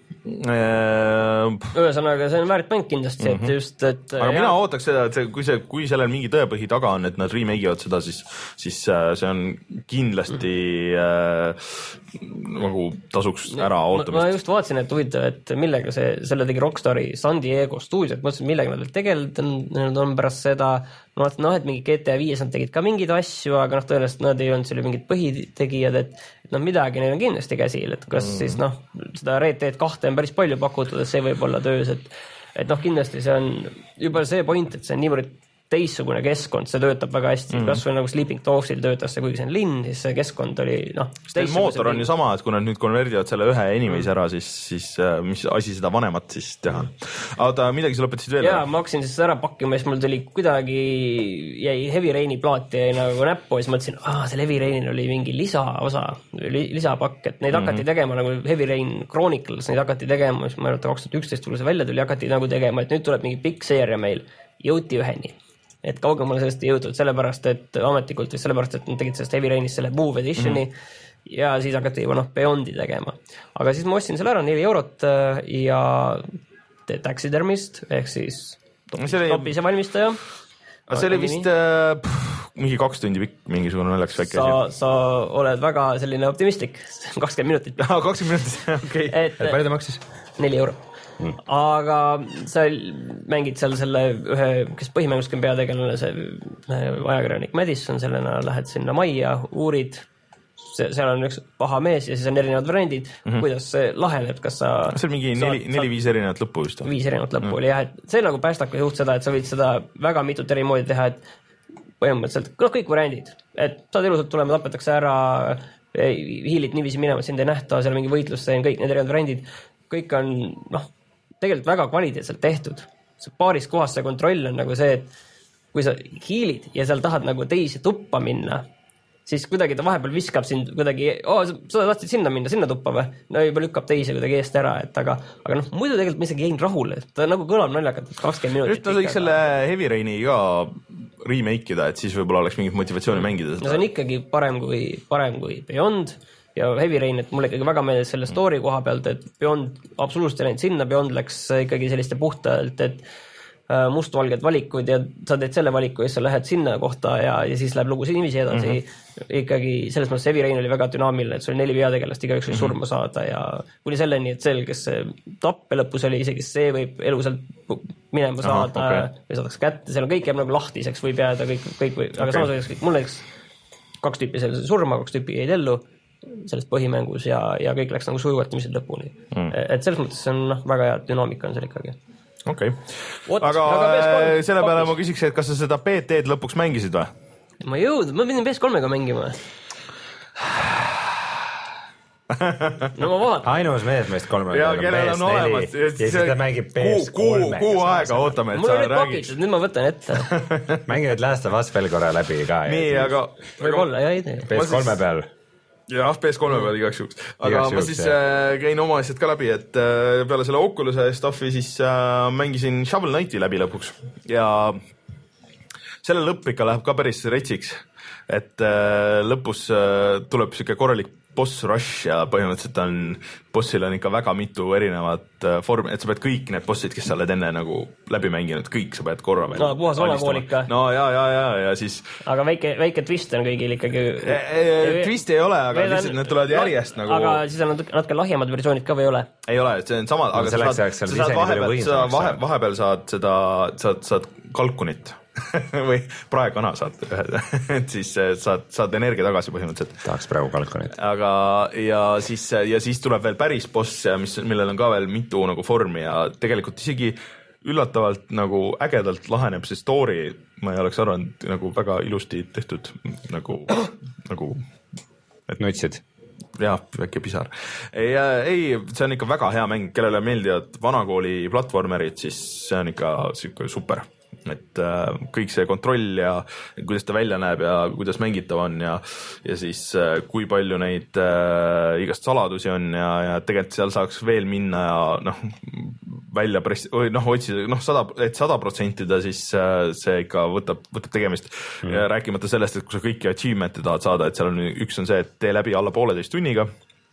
äh, ühesõnaga, see on väärt mäng kindlasti, et just, et aga jah. Mina ootaks seda, et see, kui see, kui sellel mingi tõepõhi taga on, et nad remake ivad seda, siis, siis see on kindlasti äh, nagu tasuks ära ootamist. Ma just vaatasin, et huvitav, et millega see, selle tegi Rockstari San Diego stuudiot, mõtlesin, millega nad veel tegelevad, nad on pärast seda, no et, noh, et mingi G T A viies nad tegid ka mingeid asju, aga noh, tõenäoliselt nad ei olnud selle mingid põhitegijad, et noh, midagi neil on kindlasti käsil, et kas mm. siis noh, seda Red Dead kahte on päris palju pakutud, et see võib olla töös, et et noh, kindlasti see on juba see point, et see on niivõrd teissugune keskkond, see töötab väga hästi mm. kas või nagu Sleeping Dogsil töötas see, kuigi see on linn, siis see keskkond oli noh, mootor on ju sama, et kui nad nüüd konverdivad selle ühe inimese ära, siis, siis mis asi seda vanemat siis teha. Aga midagi sa lõpetasid veel? Jaa, ma hakkasin siis ära pakkima, siis mul tuli kuidagi jäi Heavy Raini plaati jäi nagu näppu ja siis mõtlesin, aa, see Heavy Rainil oli mingi lisaosa, lisapakk, et neid mm-hmm. hakati tegema nagu Heavy Rain Chronicles, neid hakati tegema, siis ma arvan, et kaks tuhat üksteist tuli see välja tuli, hakati nagu tegema, et nüüd tuleb mingi pikk seeria meil, jõuti üheni. Et kaugemale sellest ei jõutud, sellepärast, et ametikult või sellepärast, et nad tegid sellest Heavy Rainist selle Move Editioni mm-hmm. ja siis hakati juba noh, Beyondi tegema. Aga siis ma ostsin selle ära neli eurot ja The Taxidermist ehk siis topise valmistaja. Aga see oli vist äh, pff, mingi kaks tundi pikk, mingisugune naljakas väike asi. Sa oled väga selline optimistlik, kakskümmend minutit. kakskümmend minutit, okei. Okay. Palju ta maksis? neli eurot. Mm. Aga sa mängid seal selle ühe, kes põhimänguski on peategelane, see ajakirjanik Madison, sellena lähed sinna majja, uurid, see, seal on üks paha mees ja siis on erinevad variandid, mm-hmm. kuidas see laheneb, kas sa... See on mingi neli, neli, viis erinevat lõppu just. Viis erinevat lõppu mm. oli jah, et see nagu päästab ka juht seda, et sa võid seda väga mitut eri moodi teha, et põhimõtteliselt, noh, kõik variandid, et saad elusalt tulema, tapetakse ära, hiilid niiviisi minema, sind ei nähta, seal on mingi võitlus, see on kõik need erinevad variandid, kõik on, noh, tegelikult väga kvaliteetselt tehtud. Paaris kohas see kontroll on nagu see, et kui sa hiilid ja seal tahad nagu teisi tuppa minna, siis kuidagi ta vahepeal viskab sind kuidagi, oo, sa tahtsid sinna minna, sinna tuppa või? No juba lükkab teisi kuidagi eest ära, et aga, aga noh, muidu tegelikult ma isegi jäin rahule, ta nagu kõlab naljakalt, kakskümmend minutit. Just ta võiks selle Heavy Raini ka remake ida, et siis võib-olla oleks mingit motivatsiooni mängida. No see on ikkagi parem kui, parem kui Beyond ja Heavy Rain, et mulle ikkagi väga meeldis selle story koha pealt, et Beyond absoluutselt ei läinud sinna, Beyond läks ikkagi selliste puhtalt, et mustvalged valikud ja sa teed selle valiku ja sa lähed sinna kohta ja, ja siis läheb lugu sinimisi edasi. Mm-hmm. Ikkagi selles mõttes Heavy Rain oli väga dünaamiline, et see oli neli peategelast, igaüks oli surma saada ja kuni selleni, et sel, kes tappe lõpus oli, isegi see võib eluselt minema saada Aha, okay. või saadaks kätte, seal on kõik jääb nagu lahtiseks, võib jääda kõik, kõik või, aga okay. samas kõik, mul näiteks kaks tüüpi seal surma, kaks tüüpi jäid ellu sellest põhimängus ja, ja kõik läks nagu sujuvatimised lõpuni. Mm. Et selles mõttes on noh, väga hea dünaamika on seal ikkagi. Okei. Okay. Aga, aga selle peale ma küsiks, et kas sa seda P T-d lõpuks mängisid või? Ma jõudnud, ma pidin P S kolmega mängima. No ma vaatan. Ainus mees meist kolmega. Ja kellel on olemas. Ja siis ta mängib P S kolmega. Kuu aega ootame, et mul sa räägid. Mul on räägid. nüüd ma võtan ette. Mängi nüüd Last of Us veel korra läbi ka. Nii, aga... Võib-olla, jah, ei tee. P S kolme peal. Jah, P S kolme peal igaks juhuks. Aga igaks ma juhuks, siis äh, käin oma asjad ka läbi, et äh, peale selle Oculus'e stuffi siis äh, mängisin Shovel Knighti läbi lõpuks. Ja selle lõpp ikka läheb ka päris retsiks. et äh, lõpus äh, tuleb siuke korralik boss rush ja põhimõtteliselt on, bossil on ikka väga mitu erinevat vormi, et sa pead kõik need bossid, kes sa oled enne nagu läbi mänginud, kõik sa pead korra veel. No puhas vanakoolika. No ja, ja, ja, ja siis. Aga väike, väike twist on kõigil ikkagi. E, e, twist ei ole, aga lihtsalt need tulevad järjest nagu. Aga siis on natuke, natuke lahjemad versioonid ka või ei ole? Ei ole, see on sama, aga sa saad, sa saad vahepeal, sa vahe, vahepeal saad seda, saad, saad kalkunit. või praekana saad, et siis saad, saad energia tagasi põhimõtteliselt. Tahaks praegu kalkunit. Aga ja siis, ja siis tuleb veel päris boss, mis, millel on ka veel mitu nagu formi ja tegelikult isegi üllatavalt nagu ägedalt laheneb see story, ma ei oleks arvanud nagu väga ilusti tehtud nagu, nagu et nutsid. Jah, väike pisar. Ei, ei, see on ikka väga hea mäng, kellele meeldivad vanakooli platvormerid, siis see on ikka super. Et äh, kõik see kontroll ja kuidas ta välja näeb ja kuidas mängitav on ja, ja siis äh, kui palju neid äh, igast saladusi on ja, ja tegelikult seal saaks veel minna ja noh, välja pressi-, või noh, otsida, noh, sada, et sada protsentida, siis äh, see ikka võtab, võtab tegemist mm. ja rääkimata sellest, et kui sa kõiki achievement'e tahad saada, et seal on üks on see, et tee läbi alla pooleteist tunniga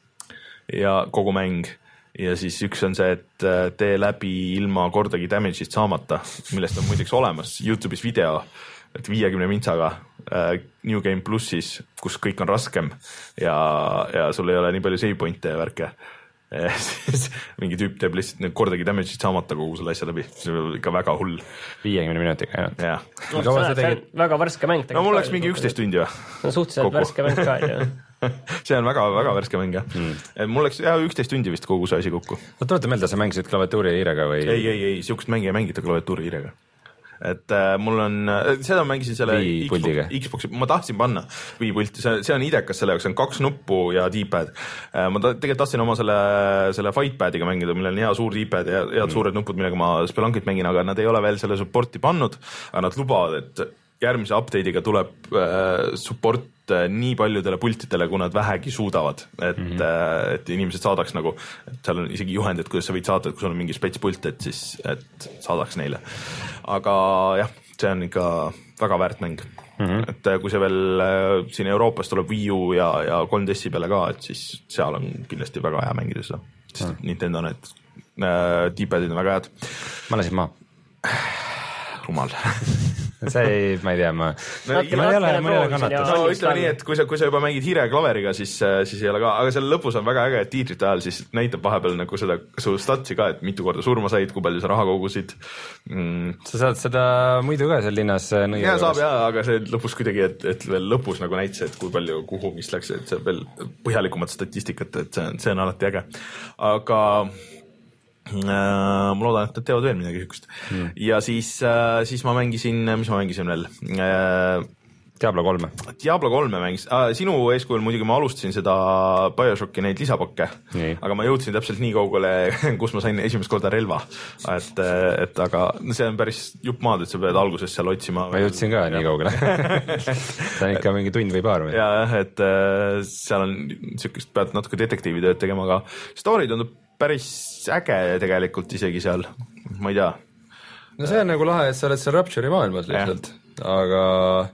ja kogu mäng. Ja siis üks on see, et tee läbi ilma kordagi damage'ist saamata, millest on muideks olemas YouTube'is video, et viiekümne mintsaga äh, New Game Plussis, kus kõik on raskem ja, ja sul ei ole nii palju save point'e ja värke. Siis mingi tüüp teeb lihtsalt kordagi damage'ist saamata kogu selle asja läbi. See on ikka väga hull. viiekümne minutiga, jah. jah. No, see, see on väga värske mäng. No mul läks mingi üksteist tundi või? No suhteliselt värske mäng ka, jah. see on väga, väga värske mäng, jah. Mm. Mul läks jah, üksteist tundi vist kogu see asi kokku. No tulete meelde, sa mängisid klaviatuuri hiirega või? Ei, ei, ei, siukest mängi ei mängita klaviatuuri hiirega. Et äh, mul on, seda mängisin selle Xbox, Xboxi, ma tahtsin panna Wii-pulti, see, see on idekas selle jaoks, on kaks nuppu ja D-pad. Äh, ma ta, tegelikult tahtsin oma selle, selle fightpadiga mängida, millel on hea suur D-pad ja head mm. suured nupud, millega ma Spelunkit mängin, aga nad ei ole veel selle supporti pannud, aga nad lubavad, et järgmise update'iga tuleb äh, support äh, nii paljudele pultidele, kui nad vähegi suudavad, et, mm -hmm. äh, et inimesed saadaks nagu, et seal on isegi juhend, et kuidas sa võid saada, et kui sul on mingi spetspult, et siis, et saadaks neile. Aga jah, see on ikka väga väärt mäng. Mm -hmm. Et äh, kui see veel äh, siin Euroopas tuleb Wii U ja, ja kolm D S peale ka, et siis seal on kindlasti väga hea mängida seda. Sest mm -hmm. Nintendo need äh, D-padid on väga head. Ma lasin maa. Rumal. see ei, ma ei tea, ma, no, ma, ma ei ole, ma ei ole kannatus. No ütleme nii, et kui sa, kui sa juba mängid hiire klaveriga, siis, siis ei ole ka, aga selle lõpus on väga äge, et tiitrite ajal siis näitab vahepeal nagu seda su statsi ka, et mitu korda surma said, kui palju sa raha kogusid. Mm. Sa saad seda muidu ka seal linnas nõia. Ja saab jah, aga see lõpus kuidagi, et, et veel lõpus nagu näitas, et kui palju kuhu, mis läks, et see veel põhjalikumat statistikat, et see on, see on alati äge. Aga Uh, ma loodan, et nad teevad veel midagi sükust mm. ja siis, uh, siis ma mängisin, mis ma mängisin veel uh, Diablo kolme Diablo kolme mängis, uh, sinu eeskujul muidugi ma alustasin seda BioShocki neid lisapakke, nii. Aga ma jõudsin täpselt nii kaugele, kus ma sain esimest korda relva, et, et aga see on päris jupp maad, et sa pead alguses seal otsima. Ma jõudsin ka ja. Nii kaugele see on ikka mingi tund või paar või? jah, et uh, seal on sükest, pead natuke detektiivitööd tegema, aga story tundub päris äge tegelikult isegi seal, ma ei tea. No see on nagu lahe, et sa oled seal Rapture'i maailmas lihtsalt, aga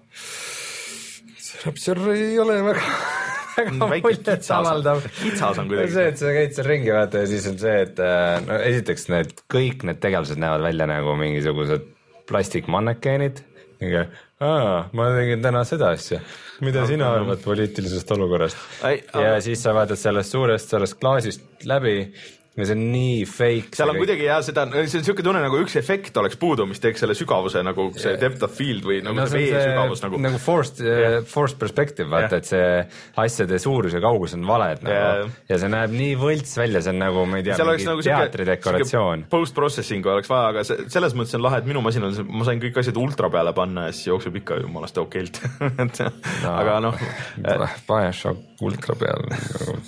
see Rapture ei ole väga, väga muljet avaldav. Kitsas on kuidagi. See, et sa käid seal ringi vaata ja siis on see, et no esiteks need, kõik need tegelased näevad välja nagu mingisugused plastikmannekeenid, mingi, aa, ma tegin täna seda asja. Mida no, sina arvad poliitilisest olukorrast? Ai, ja aga... siis sa vaatad sellest suurest, sellest klaasist läbi ja see on nii fake. Seal on kuidagi jah, seda, see on siuke tunne nagu üks efekt oleks puudu, mis teeks selle sügavuse nagu see depth of field või nagu no, see vee sügavus nagu. Nagu forced, yeah. forced perspective, vaata, yeah. et see asjade suurus ja kaugus on valed nagu, yeah. ja see näeb nii võlts välja, see on nagu, ma ei tea, mingi nagu teatridekoratsioon. Post-processing oleks vaja, aga see, selles mõttes on lahe, et minu masin on, ma sain kõik asjad ultra peale panna ja siis jookseb ikka jumalast okeilt. no, aga noh. BioShock ultra peale.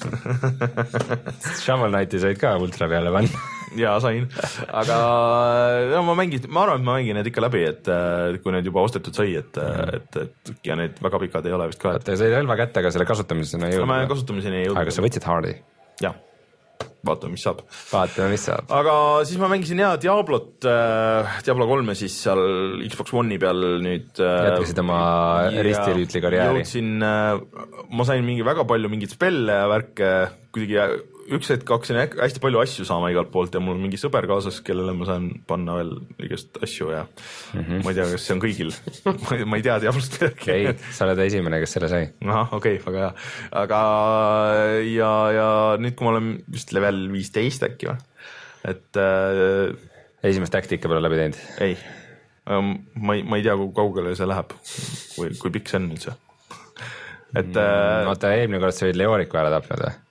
Shovel Knighti said ka ultra peale panna. Jaa, sain. Aga no, ma mängin, ma arvan, et ma mängin need ikka läbi, et kui need juba ostetud sai, et, et, et ja need väga pikad ei ole vist ka. Et sa ei relva kätte, aga selle kasutamiseni ei jõudnud. Ma kasutamiseni ei jõudnud. Aga sa võtsid hardi? Jah. vaatame, mis saab. vaatame, mis saab. aga siis ma mängisin ja Diablot, äh, Diablo kolme siis seal Xbox One'i peal nüüd. jätkasid oma ristirüütli karjääri. jõudsin, ma sain mingi väga palju mingeid spelle ja värke, kuidagi üks hetk hakkasin hästi palju asju saama igalt poolt ja mul on mingi sõber kaasas, kellele ma saan panna veel igast asju ja mm -hmm. ma ei tea, kas see on kõigil ma ei tea Diablost midagi. ei, sa oled esimene, kes selle sai. ahah, okei okay,, väga hea. aga ja, ja nüüd, kui ma olen vist level viisteist äkki või, et äh, esimest taktika peale läbi teinud? ei, ma ei, ma ei tea, kui kaugele see läheb või kui pikk see on üldse. et mm, oota, eelmine kord sa olid Leoriku ära tapnud või?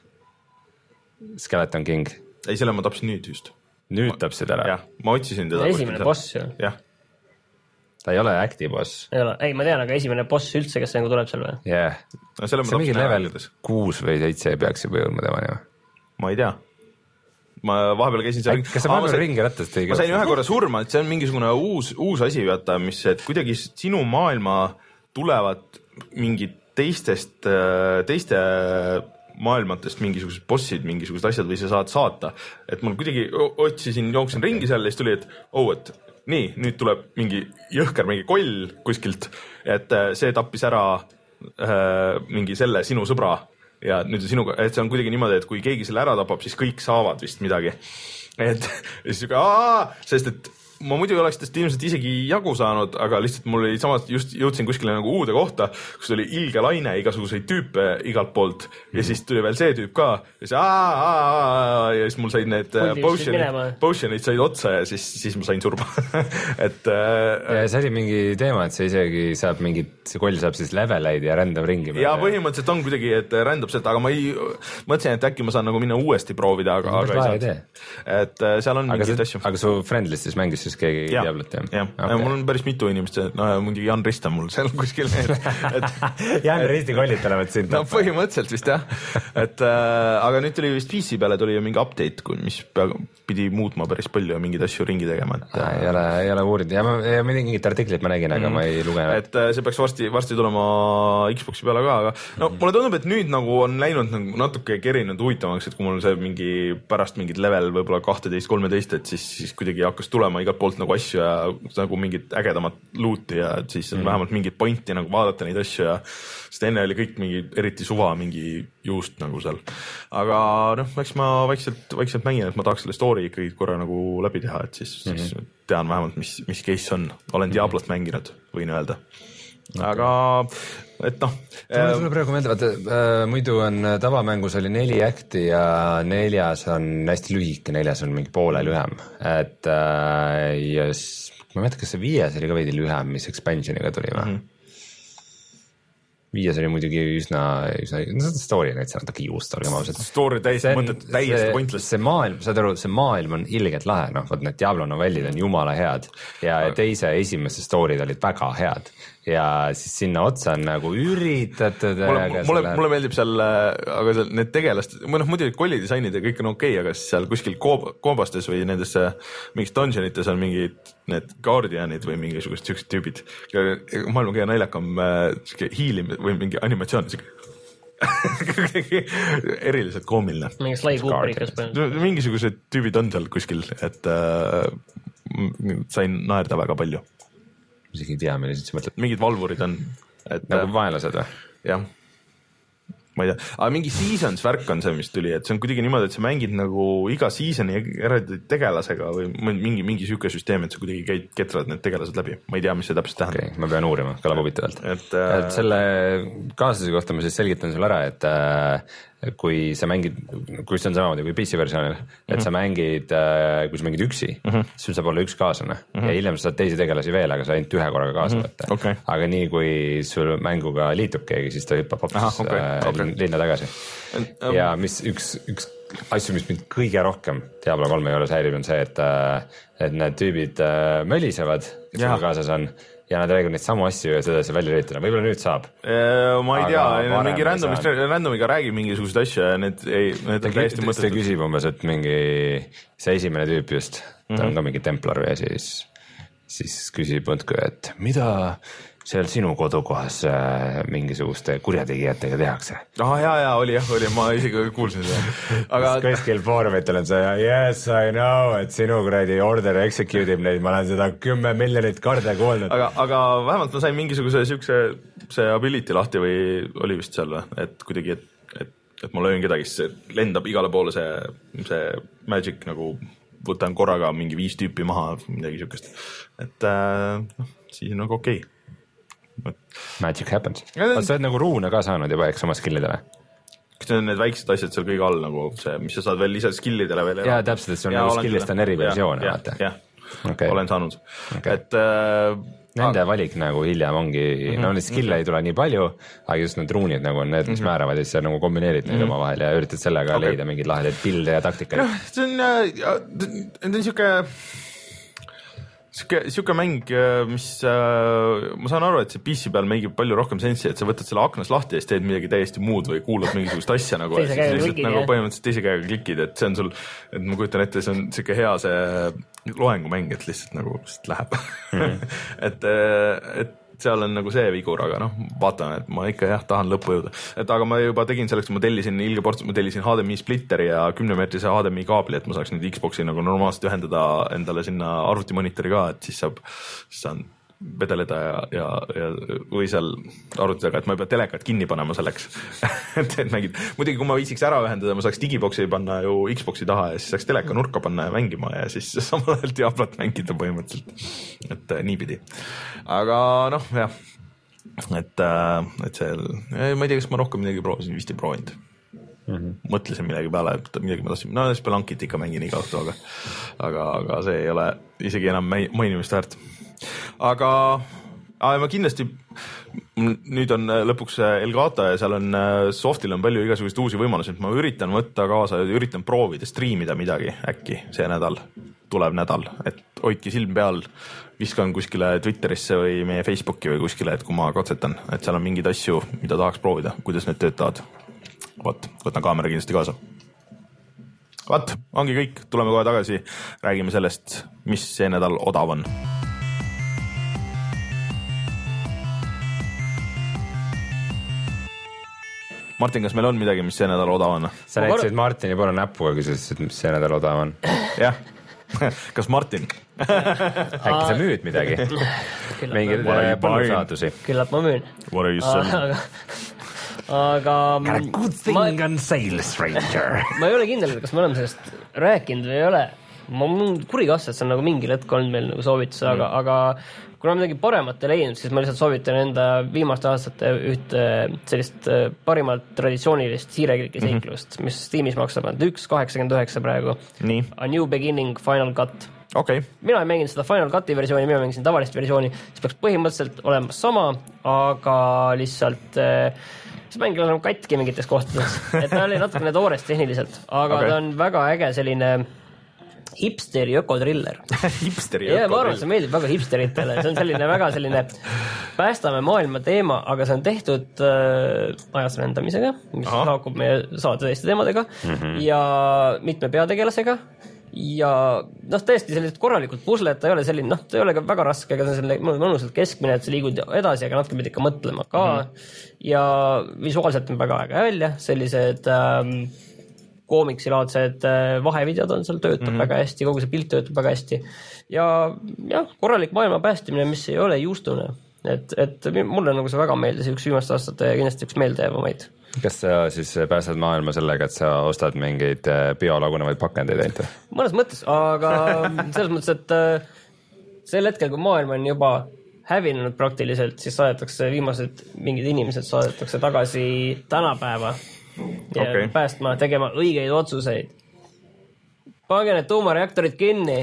Skeleton King. ei, selle ma tapsin nüüd just. nüüd tapsid ära? jah, ma otsisin teda. esimene boss ju. jah. ta ei ole active boss. ei ole, ei ma tean, aga esimene boss üldse, kes nagu tuleb seal või? jah yeah. no,. see on mingi level kuus või seitse peaks juba jõudma temani või? ma ei tea. ma vahepeal käisin seal. kas sa vahepeal ringi rattast ei käi? ma sain ühe korra surma, et see on mingisugune uus, uus asi, vaata, mis, et kuidagi sinu maailma tulevad mingid teistest, teiste maailmatest mingisugused bossid, mingisugused asjad või sa saad saata, et mul kuidagi otsisin, jooksin ringi seal ja siis tuli, et oh, et nii, nüüd tuleb mingi jõhker, mingi koll kuskilt, et see tappis ära äh, mingi selle sinu sõbra ja nüüd sinuga, et see on kuidagi niimoodi, et kui keegi selle ära tapab, siis kõik saavad vist midagi. et siis siuke, sest et ma muidu ei oleks tast ilmselt isegi jagu saanud, aga lihtsalt mul oli samas, just jõudsin kuskile nagu uude kohta, kus oli ilge laine igasuguseid tüüpe igalt poolt ja siis tuli veel see tüüp ka ja siis, aa, aa, ja siis mul said need potionid, potionid said otsa ja siis, siis ma sain surma et ja see oli mingi teema, et see isegi saab mingit, see koll saab siis leveleid ja rändab ringi. ja põhimõtteliselt on kuidagi, et rändab seda, aga ma ei mõtlesin, et äkki ma saan nagu minna uuesti proovida, aga, aga ei saanud. Et seal on mingeid asju. Aga su friendlist siis mängis siis keegi ja, Diablot, jah? jah okay., mul on päris mitu inimest, no muidugi Jan Rist on mul seal kuskil et, et Jan Risti kollid tulevad sind no põhimõtteliselt vist jah, et äh, aga nüüd tuli vist P C peale tuli mingi update, mis pea, pidi muutma päris palju ja mingeid asju ringi tegema, et ah, ei ole, ei ole uurinud ja, ma, ja mingit artiklit ma nägin, aga mm. ma ei lugenud. Et äh, see peaks varsti, varsti tulema Xboxi peale ka, aga no mulle tundub, et nüüd nagu on läinud nagu natuke kerinud huvitavaks, et kui mul see mingi pärast mingit level võib-olla kaksteist kolmeteist, et siis, siis kuidagi hakkas tulema igalt poolt nagu asju ja nagu mingit ägedamat loot'i ja siis on mm. vähemalt mingit pointi nagu vaadata neid asju ja sest enne oli kõik mingi eriti suva mingi juust nagu seal. Aga noh, eks ma vaikselt, vaikselt mängin, et ma tahaks selle story ikkagi korra nagu läbi teha, et siis, mm -hmm. siis tean vähemalt, mis, mis case on. Olen Diablot mm -hmm. mänginud, võin öelda. Okay. Aga et noh. Mulle praegu meeldib, et äh, muidu on tavamängus oli neli acti ja neljas on hästi lühike, neljas on mingi poole lühem, et äh, ja ma ei mäleta, kas see viies oli ka veidi lühem, mis expansioniga tuli või? Mm -hmm. viies oli muidugi üsna, üsna, no story on üldse natuke juust, olgem ausad. Story täiesti mõtted, täiesti pointless. See maailm, saad aru, see maailm on ilgelt lahe, noh, võt need Diablo novellid on jumala head ja aga teise esimese story'd olid väga head ja siis sinna otsa on nagu üritatud. Mulle, mulle, mulle meeldib seal, aga seal need tegelast, või noh, muidugi kollidisainid ja kõik on okei okay,, aga seal kuskil koob, koobastes või nendes mingis dungeonites on mingid need guardianid või mingisugused siuksed tüübid. Maailma kõige naljakam siuke hiilim või mingi animatsioon, eriliselt koomiline. Mingi Sly Cooperikas põhimõtteliselt. Mingisugused tüübid on seal kuskil, et äh, sain naerda väga palju. Isegi ei tea, millised sa mõtled. Mingid valvurid on. Et, nagu vaenlased või? Jah. Ma ei tea, aga mingi seasons värk on see, mis tuli, et see on kuidagi niimoodi, et sa mängid nagu iga seasoni eraldi tegelasega või mingi, mingi siuke süsteem, et sa kuidagi käid, ketrad need tegelased läbi. Ma ei tea, mis see täpselt tähendab. Okay, ma pean uurima, kõlab huvitavalt. Et, äh... et selle kaaslase kohta ma siis selgitan sulle ära, et äh, kui sa mängid, kui see on samamoodi kui P C versioonil, et mm -hmm. sa mängid, kui sa mängid üksi, mm -hmm. sul saab olla üks kaaslane mm -hmm. ja hiljem sa saad teisi tegelasi veel, aga sa ainult ühe korraga kaasa võtta mm -hmm. okay. aga nii kui sul mänguga liitub keegi, siis ta hüppab hoopis okay. äh, okay. linna tagasi um... ja mis üks, üks asju, mis mind kõige rohkem Diablo kolme juures häirib, on see, et, et need tüübid mölisevad, kes sul kaasas on ja nad räägivad neid samu asju ja seda see välja üritada, võib-olla nüüd saab. Ma ei tea, mingi randomist, randomiga räägib mingisuguseid asju ja need, ei, need on täiesti mõttetud. See küsib umbes, et mingi, see esimene tüüp just, ta mm -hmm. on ka mingi templar ja siis, siis küsib mõtku, et mida seal sinu kodukohas äh, mingisuguste kurjategijatega tehakse. Ah, jaa, jaa, oli jah, oli, ma isegi kuulsin seda. Aga kuskil foorumitel on see, yes, I know, et sinu kuradi order execute ib neid, ma olen seda kümme miljonit korda kuulnud. Aga, aga vähemalt ma sain mingisuguse siukse, see ability lahti või oli vist seal või, et kuidagi, et, et, et ma löön kedagi, siis lendab igale poole see, see magic nagu võtan korraga mingi viis tüüpi maha, midagi siukest. Et äh, noh, siis on nagu okei. Okay. Magic happens. Sa oled nagu ruune ka saanud juba eks oma skillidele? Kas need on need väiksed asjad seal kõige all nagu see, mis sa saad veel ise skillidele veel? Jaa, täpselt, et see on nagu skillist on eri versioone. Jah, jah, okay. Olen saanud. Okay. Et, äh, Nende aga... valik nagu hiljem ongi, mm-hmm. no need skill'e mm-hmm. ei tule nii palju, aga just need ruunid nagu on need, mis mm-hmm. määravad ja siis sa nagu kombineerid neid mm-hmm. oma vahel ja üritad sellega okay. leida mingeid lahedaid pilde ja taktikaid. No, see on, äh, on siuke, siuke, siuke mäng, mis äh, ma saan aru, et see P C peal mängib palju rohkem sensi, et sa võtad selle aknas lahti ja siis teed midagi täiesti muud või kuulad mingisugust asja nagu, ja siis lihtsalt nagu põhimõtteliselt teise käega klikid, et see on sul, et ma kujutan ette, see on siuke hea see loengumäng, et lihtsalt nagu lihtsalt läheb mm-hmm. et, et seal on nagu see vigur, aga noh, vaatan, et ma ikka jah, tahan lõppu jõuda. Et aga ma juba tegin selleks, ma tellisin ilge ports, ma tellisin H D M I splitteri ja kümnemeetrise H D M I kaabli, et ma saaks nüüd Xboxi nagu normaalselt ühendada endale sinna arvutimonitori ka, et siis saab, siis saan vedeleda ja, ja, ja või seal arvutidaga, et ma ei pea telekat kinni panema selleks et, et mängid. Muidugi, kui ma viitsiks ära ühendada, ma saaks digiboksi panna ju Xboxi taha ja siis saaks teleka nurka panna ja mängima ja siis samal ajal Diablot mängida põhimõtteliselt. Et äh, niipidi. Aga noh, jah, et, äh, et see, ma ei tea, kas ma rohkem midagi proovisin, vist ei proovinud. Mm-hmm. Mõtlesin midagi peale, et midagi ma tahtsin, no Spelunkit ikka mängin iga õhtu, aga, aga, aga see ei ole isegi enam mainimist väärt. Aga aga ma kindlasti, nüüd on lõpuks Elgato ja seal on Softil on palju igasugust uusi võimalusi, et ma üritan võtta kaasa, üritan proovida striimida midagi äkki see nädal, tuleb nädal, et hoidki silm peal, viskan kuskile Twitterisse või meie Facebooki või kuskile, et kui ma katsetan, et seal on mingeid asju, mida tahaks proovida, kuidas need töötavad. Vot, võtan kaamera kindlasti kaasa. Vot, ongi kõik, tuleme kohe tagasi, räägime sellest, mis see nädal odav on. Martin, kas meil on midagi, mis see nädal odav on? Sa näitasid Martini poole näpuga, küsisid, mis see nädal odav on. Jah, kas Martin? Äkki sa müüd midagi? Mingid põllusaadusi? Küllap ma müün. What are you selling? Aga Got a good thing ma, on sale, stranger. Ma ei ole kindel, kas me oleme sellest rääkinud või ei ole. Ma on kuri kasse, et see on nagu mingi hetk olnud meil nagu soovitus, mm. aga, aga kuna midagi paremat ei leidnud, siis ma lihtsalt soovitan enda viimaste aastate ühte sellist parimalt traditsioonilist siirekilki seiklust, mm-hmm. mis Steamis maksab üks kaheksakümmend üheksa praegu. Nii. A New Beginning Final Cut. Okay. Mina ei mänginud seda Final Cuti versiooni, mina mängisin tavalist versiooni, siis peaks põhimõtteliselt olema sama, aga lihtsalt see mängil on katki mingites kohtades, et ta oli natukene toores tehniliselt, aga okay. Ta on väga äge selline hipsteri ökotriller. Hipsteri ökotriller? Ma arvan, see meeldib väga hipsteritele, see on selline väga selline päästame maailma teema, aga see on tehtud äh, ajas rendamisega, mis Aha. haakub meie saate teiste teemadega mm-hmm. ja mitme peategelasega ja noh, tõesti sellised korralikud puslet, ta ei ole selline, noh, ta ei ole ka väga raske, aga see on selline mõnusalt keskmine, et sa liigud edasi, aga natuke pead ikka mõtlema ka mm-hmm. ja visuaalselt on väga äge välja, sellised ähm, koomiksilaadsed äh, vahevideod on seal, töötab mm-hmm. väga hästi, kogu see pilt töötab väga hästi ja jah, korralik maailma päästimine, mis ei ole juustune, et, et mulle nagu see väga meeldis üks viimaste aastate ja kindlasti üks meeldejäävamaid. Kas sa siis pääsed maailma sellega, et sa ostad mingeid biolagunevaid pakendeid ainult? Mõnes mõttes, aga selles mõttes, et sel hetkel, kui maailm on juba hävinenud praktiliselt, siis saadetakse viimased mingid inimesed saadetakse tagasi tänapäeva ja okay. päästma, tegema õigeid otsuseid. Pange need tuumareaktorid kinni.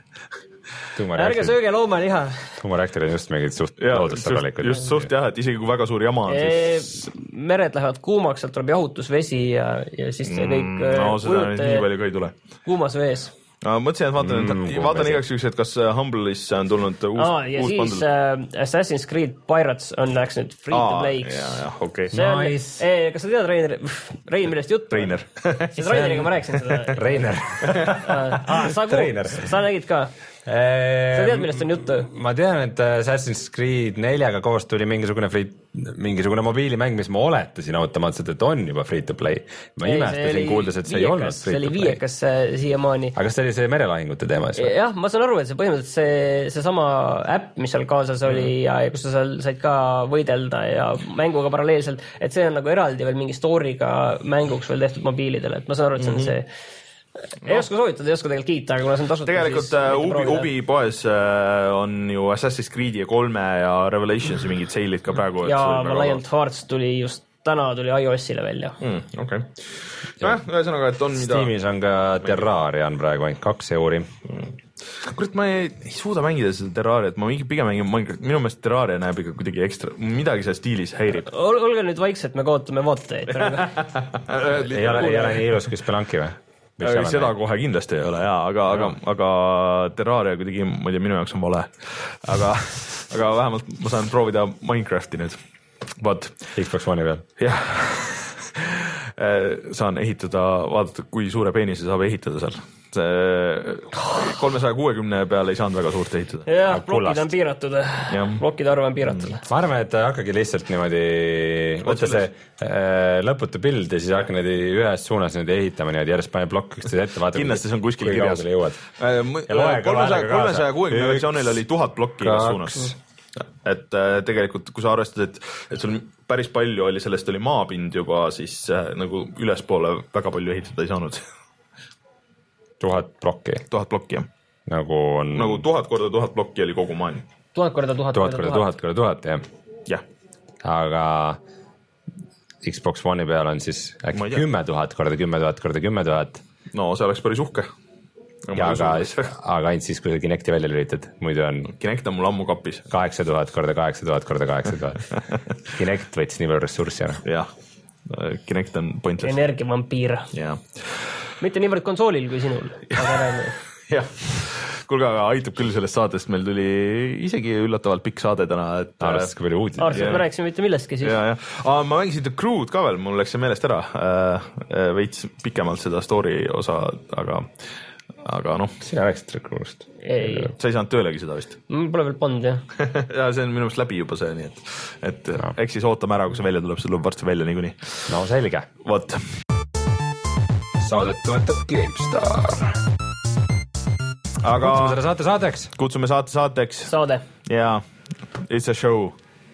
Ärge sööge loomaliha. Tuumareaktorid on just mingid suht loodustabalikud. Just suht jah, et isegi kui väga suur jama on, siis... Mered lähevad kuumaks, sealt tuleb jahutusvesi ja, ja siis see kõik mm, no, seda nii palju ka ei tule. Kuumas vees. No, mõtlesin, et vaatan, mm, et vaatan igaks üks, et kas Humble'is on tulnud uus, ah, ja uus siis uh, Assassin's Creed Pirates on läks nüüd free to play. Ah, jah, jah, okei. Okay. Nice. Eh, kas sa tead, Reiner, Rein, millest jutt? Reiner. Siis Reineriga ma rääkisin seda. Reiner. ah, sa, kuul, sa nägid ka. sa tead, millest on juttu? Ma tean, et Assassin's Creed neljaga koos tuli mingisugune free, mingisugune mobiilimäng, mis ma oletasin automaatselt, et on juba free to play. Ma ei, imestasin kuuldes, et see ei olnud free to play. See oli viiekas siiamaani. Aga kas see oli see merelahingute teema? Jah, ma saan aru, et see põhimõtteliselt see, see sama äpp, mis seal kaasas oli mm. ja kus sa said ka võidelda ja mänguga paralleelselt, et see on nagu eraldi veel mingi story'ga mänguks veel tehtud mobiilidele, et ma saan aru, et see on mm-hmm. see ei no. oska soovitada, ei oska tegelikult kiita, aga kuna see on tasuta. Tegelikult Ubi, Ubi poes on ju Assassin's Creed ja kolme ja Revelationsi mingid seilid ka praegu. Ja Valiant Hearts tuli just täna tuli iOS-ile välja. Mm, okay. Nojah, ühesõnaga, et on mida... Steamis on ka Terraria on praegu ainult kaks euri. Mm. Kurat, ma ei, ei suuda mängida seda Terrariat, ma pigem mängin Minecraft, minu meelest Terraria näeb ikka kuidagi ekstra, midagi seal stiilis häirib. Ol, olge nüüd vaikselt, me kaotame vaatajaid praegu. ei ole, ei ole nii ilus kui Spelunki või? Ei, seda näin. Kohe kindlasti ei ole, jaa, aga, aga, aga Terraria kuidagi, ma ei tea, minu jaoks on vale. Aga, aga vähemalt ma saan proovida Minecrafti nüüd. Vaat. Xbox One'i peal. Jah. Saan ehitada, vaadata, kui suure peenise saab ehitada seal. See kolmesaja kuuekümne peale ei saanud väga suurt ehitada. Jah, blokid on piiratud. Blokide arv on piiratud. Ma arvan, et hakkagi lihtsalt niimoodi võtta see äh, lõputu pild ja siis hakka niimoodi ühes suunas niimoodi ehitama niimoodi järjest pane blokk üksteise ette. Vaata, kindlasti see on kuskil kirjas. kolmesaja kuuekümne versioonil oli tuhat blokki igas suunas. Et äh, tegelikult, kui sa arvestad, et, et sul päris palju oli, sellest oli maapind juba, siis äh, nagu ülespoole väga palju ehitada ei saanud. Tuhat blokki. Tuhat blokki, jah. Nagu on... Nagu tuhat korda tuhat blokki oli kogu maailm. Tuhat korda tuhat tuhat korda tuhat korda tuhat, jah. Jah. Aga Xbox One'i peal on siis äkki kümme tuhat korda kümme tuhat korda kümme tuhat. No see oleks päris uhke. Ja aga, aga ainult siis, kui sa Kinecti välja lülitad, muidu on... Kinect on mul ammu kapis. kaheksa tuhat korda kaheksa tuhat korda kaheksa tuhat. Kinect võttis nii palju ressurssi ära. Jah, Kinect on pointless. Energiavampiir. Jah. Mitte niivõrd konsoolil kui sinul. Jah, kuulge, aga aitab küll sellest saatest, meil tuli isegi üllatavalt pikk saade täna. Arvestas kui palju uudis. Arvestas, me rääkisime mitte millestki siis. Ja, ja. Aa, ma mängisin The Crew'd ka veel, mul läks see meelest ära. Veits pikemalt seda story osa, aga... aga noh. Sina rääksid The Crew'st. Ei. Sa ei saanud töölegi seda vist? Pole veel pannud, jah. Ja see on minu meelest läbi juba see, nii et, et no. Eks siis ootame ära, kui see välja tuleb, see tuleb varsti välja niikuinii. No selge. Vot. Saadet toetab GameStar. Aga kutsume selle saate saateks. Kutsume saate saateks. Saade. Jaa, it's a show.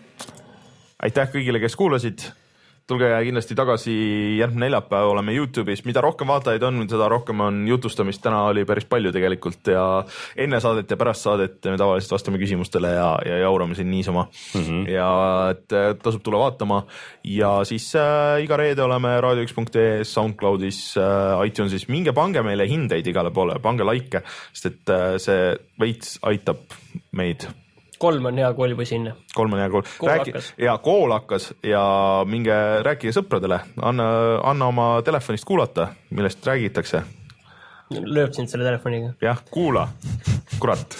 Aitäh kõigile, kes kuulasid. Tulge kindlasti tagasi järgmine neljapäev, oleme YouTube'is. Mida rohkem vaatajaid on, seda rohkem on jutustamist. Täna oli päris palju tegelikult ja enne saadet ja pärast saadet me tavaliselt vastame küsimustele ja, ja jaurame siin niisama. Mm-hmm. Ja et tasub tulla vaatama. Ja siis äh, iga reede oleme raadio üks punkt ee, SoundCloudis, äh, iTunesis. Minge pange meile hindeid igale poole, pange like, sest et äh, see veits aitab meid. Kolm on hea kool juba sinna. Kolm on hea kool. Kool Rääki... hakkas. Ja kool hakkas ja minge rääkige sõpradele. Anna, anna oma telefonist kuulata, millest räägitakse. Lööb sind selle telefoniga. Jah, kuula. Kurat.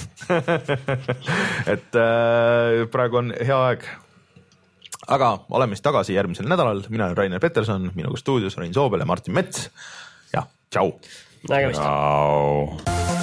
et äh, praegu on hea aeg. Aga oleme siis tagasi järgmisel nädalal. Mina olen Rainer Peterson, minuga stuudios Rein Soobel ja Martin Mets. Ja, tšau. Nägemist. Tšau.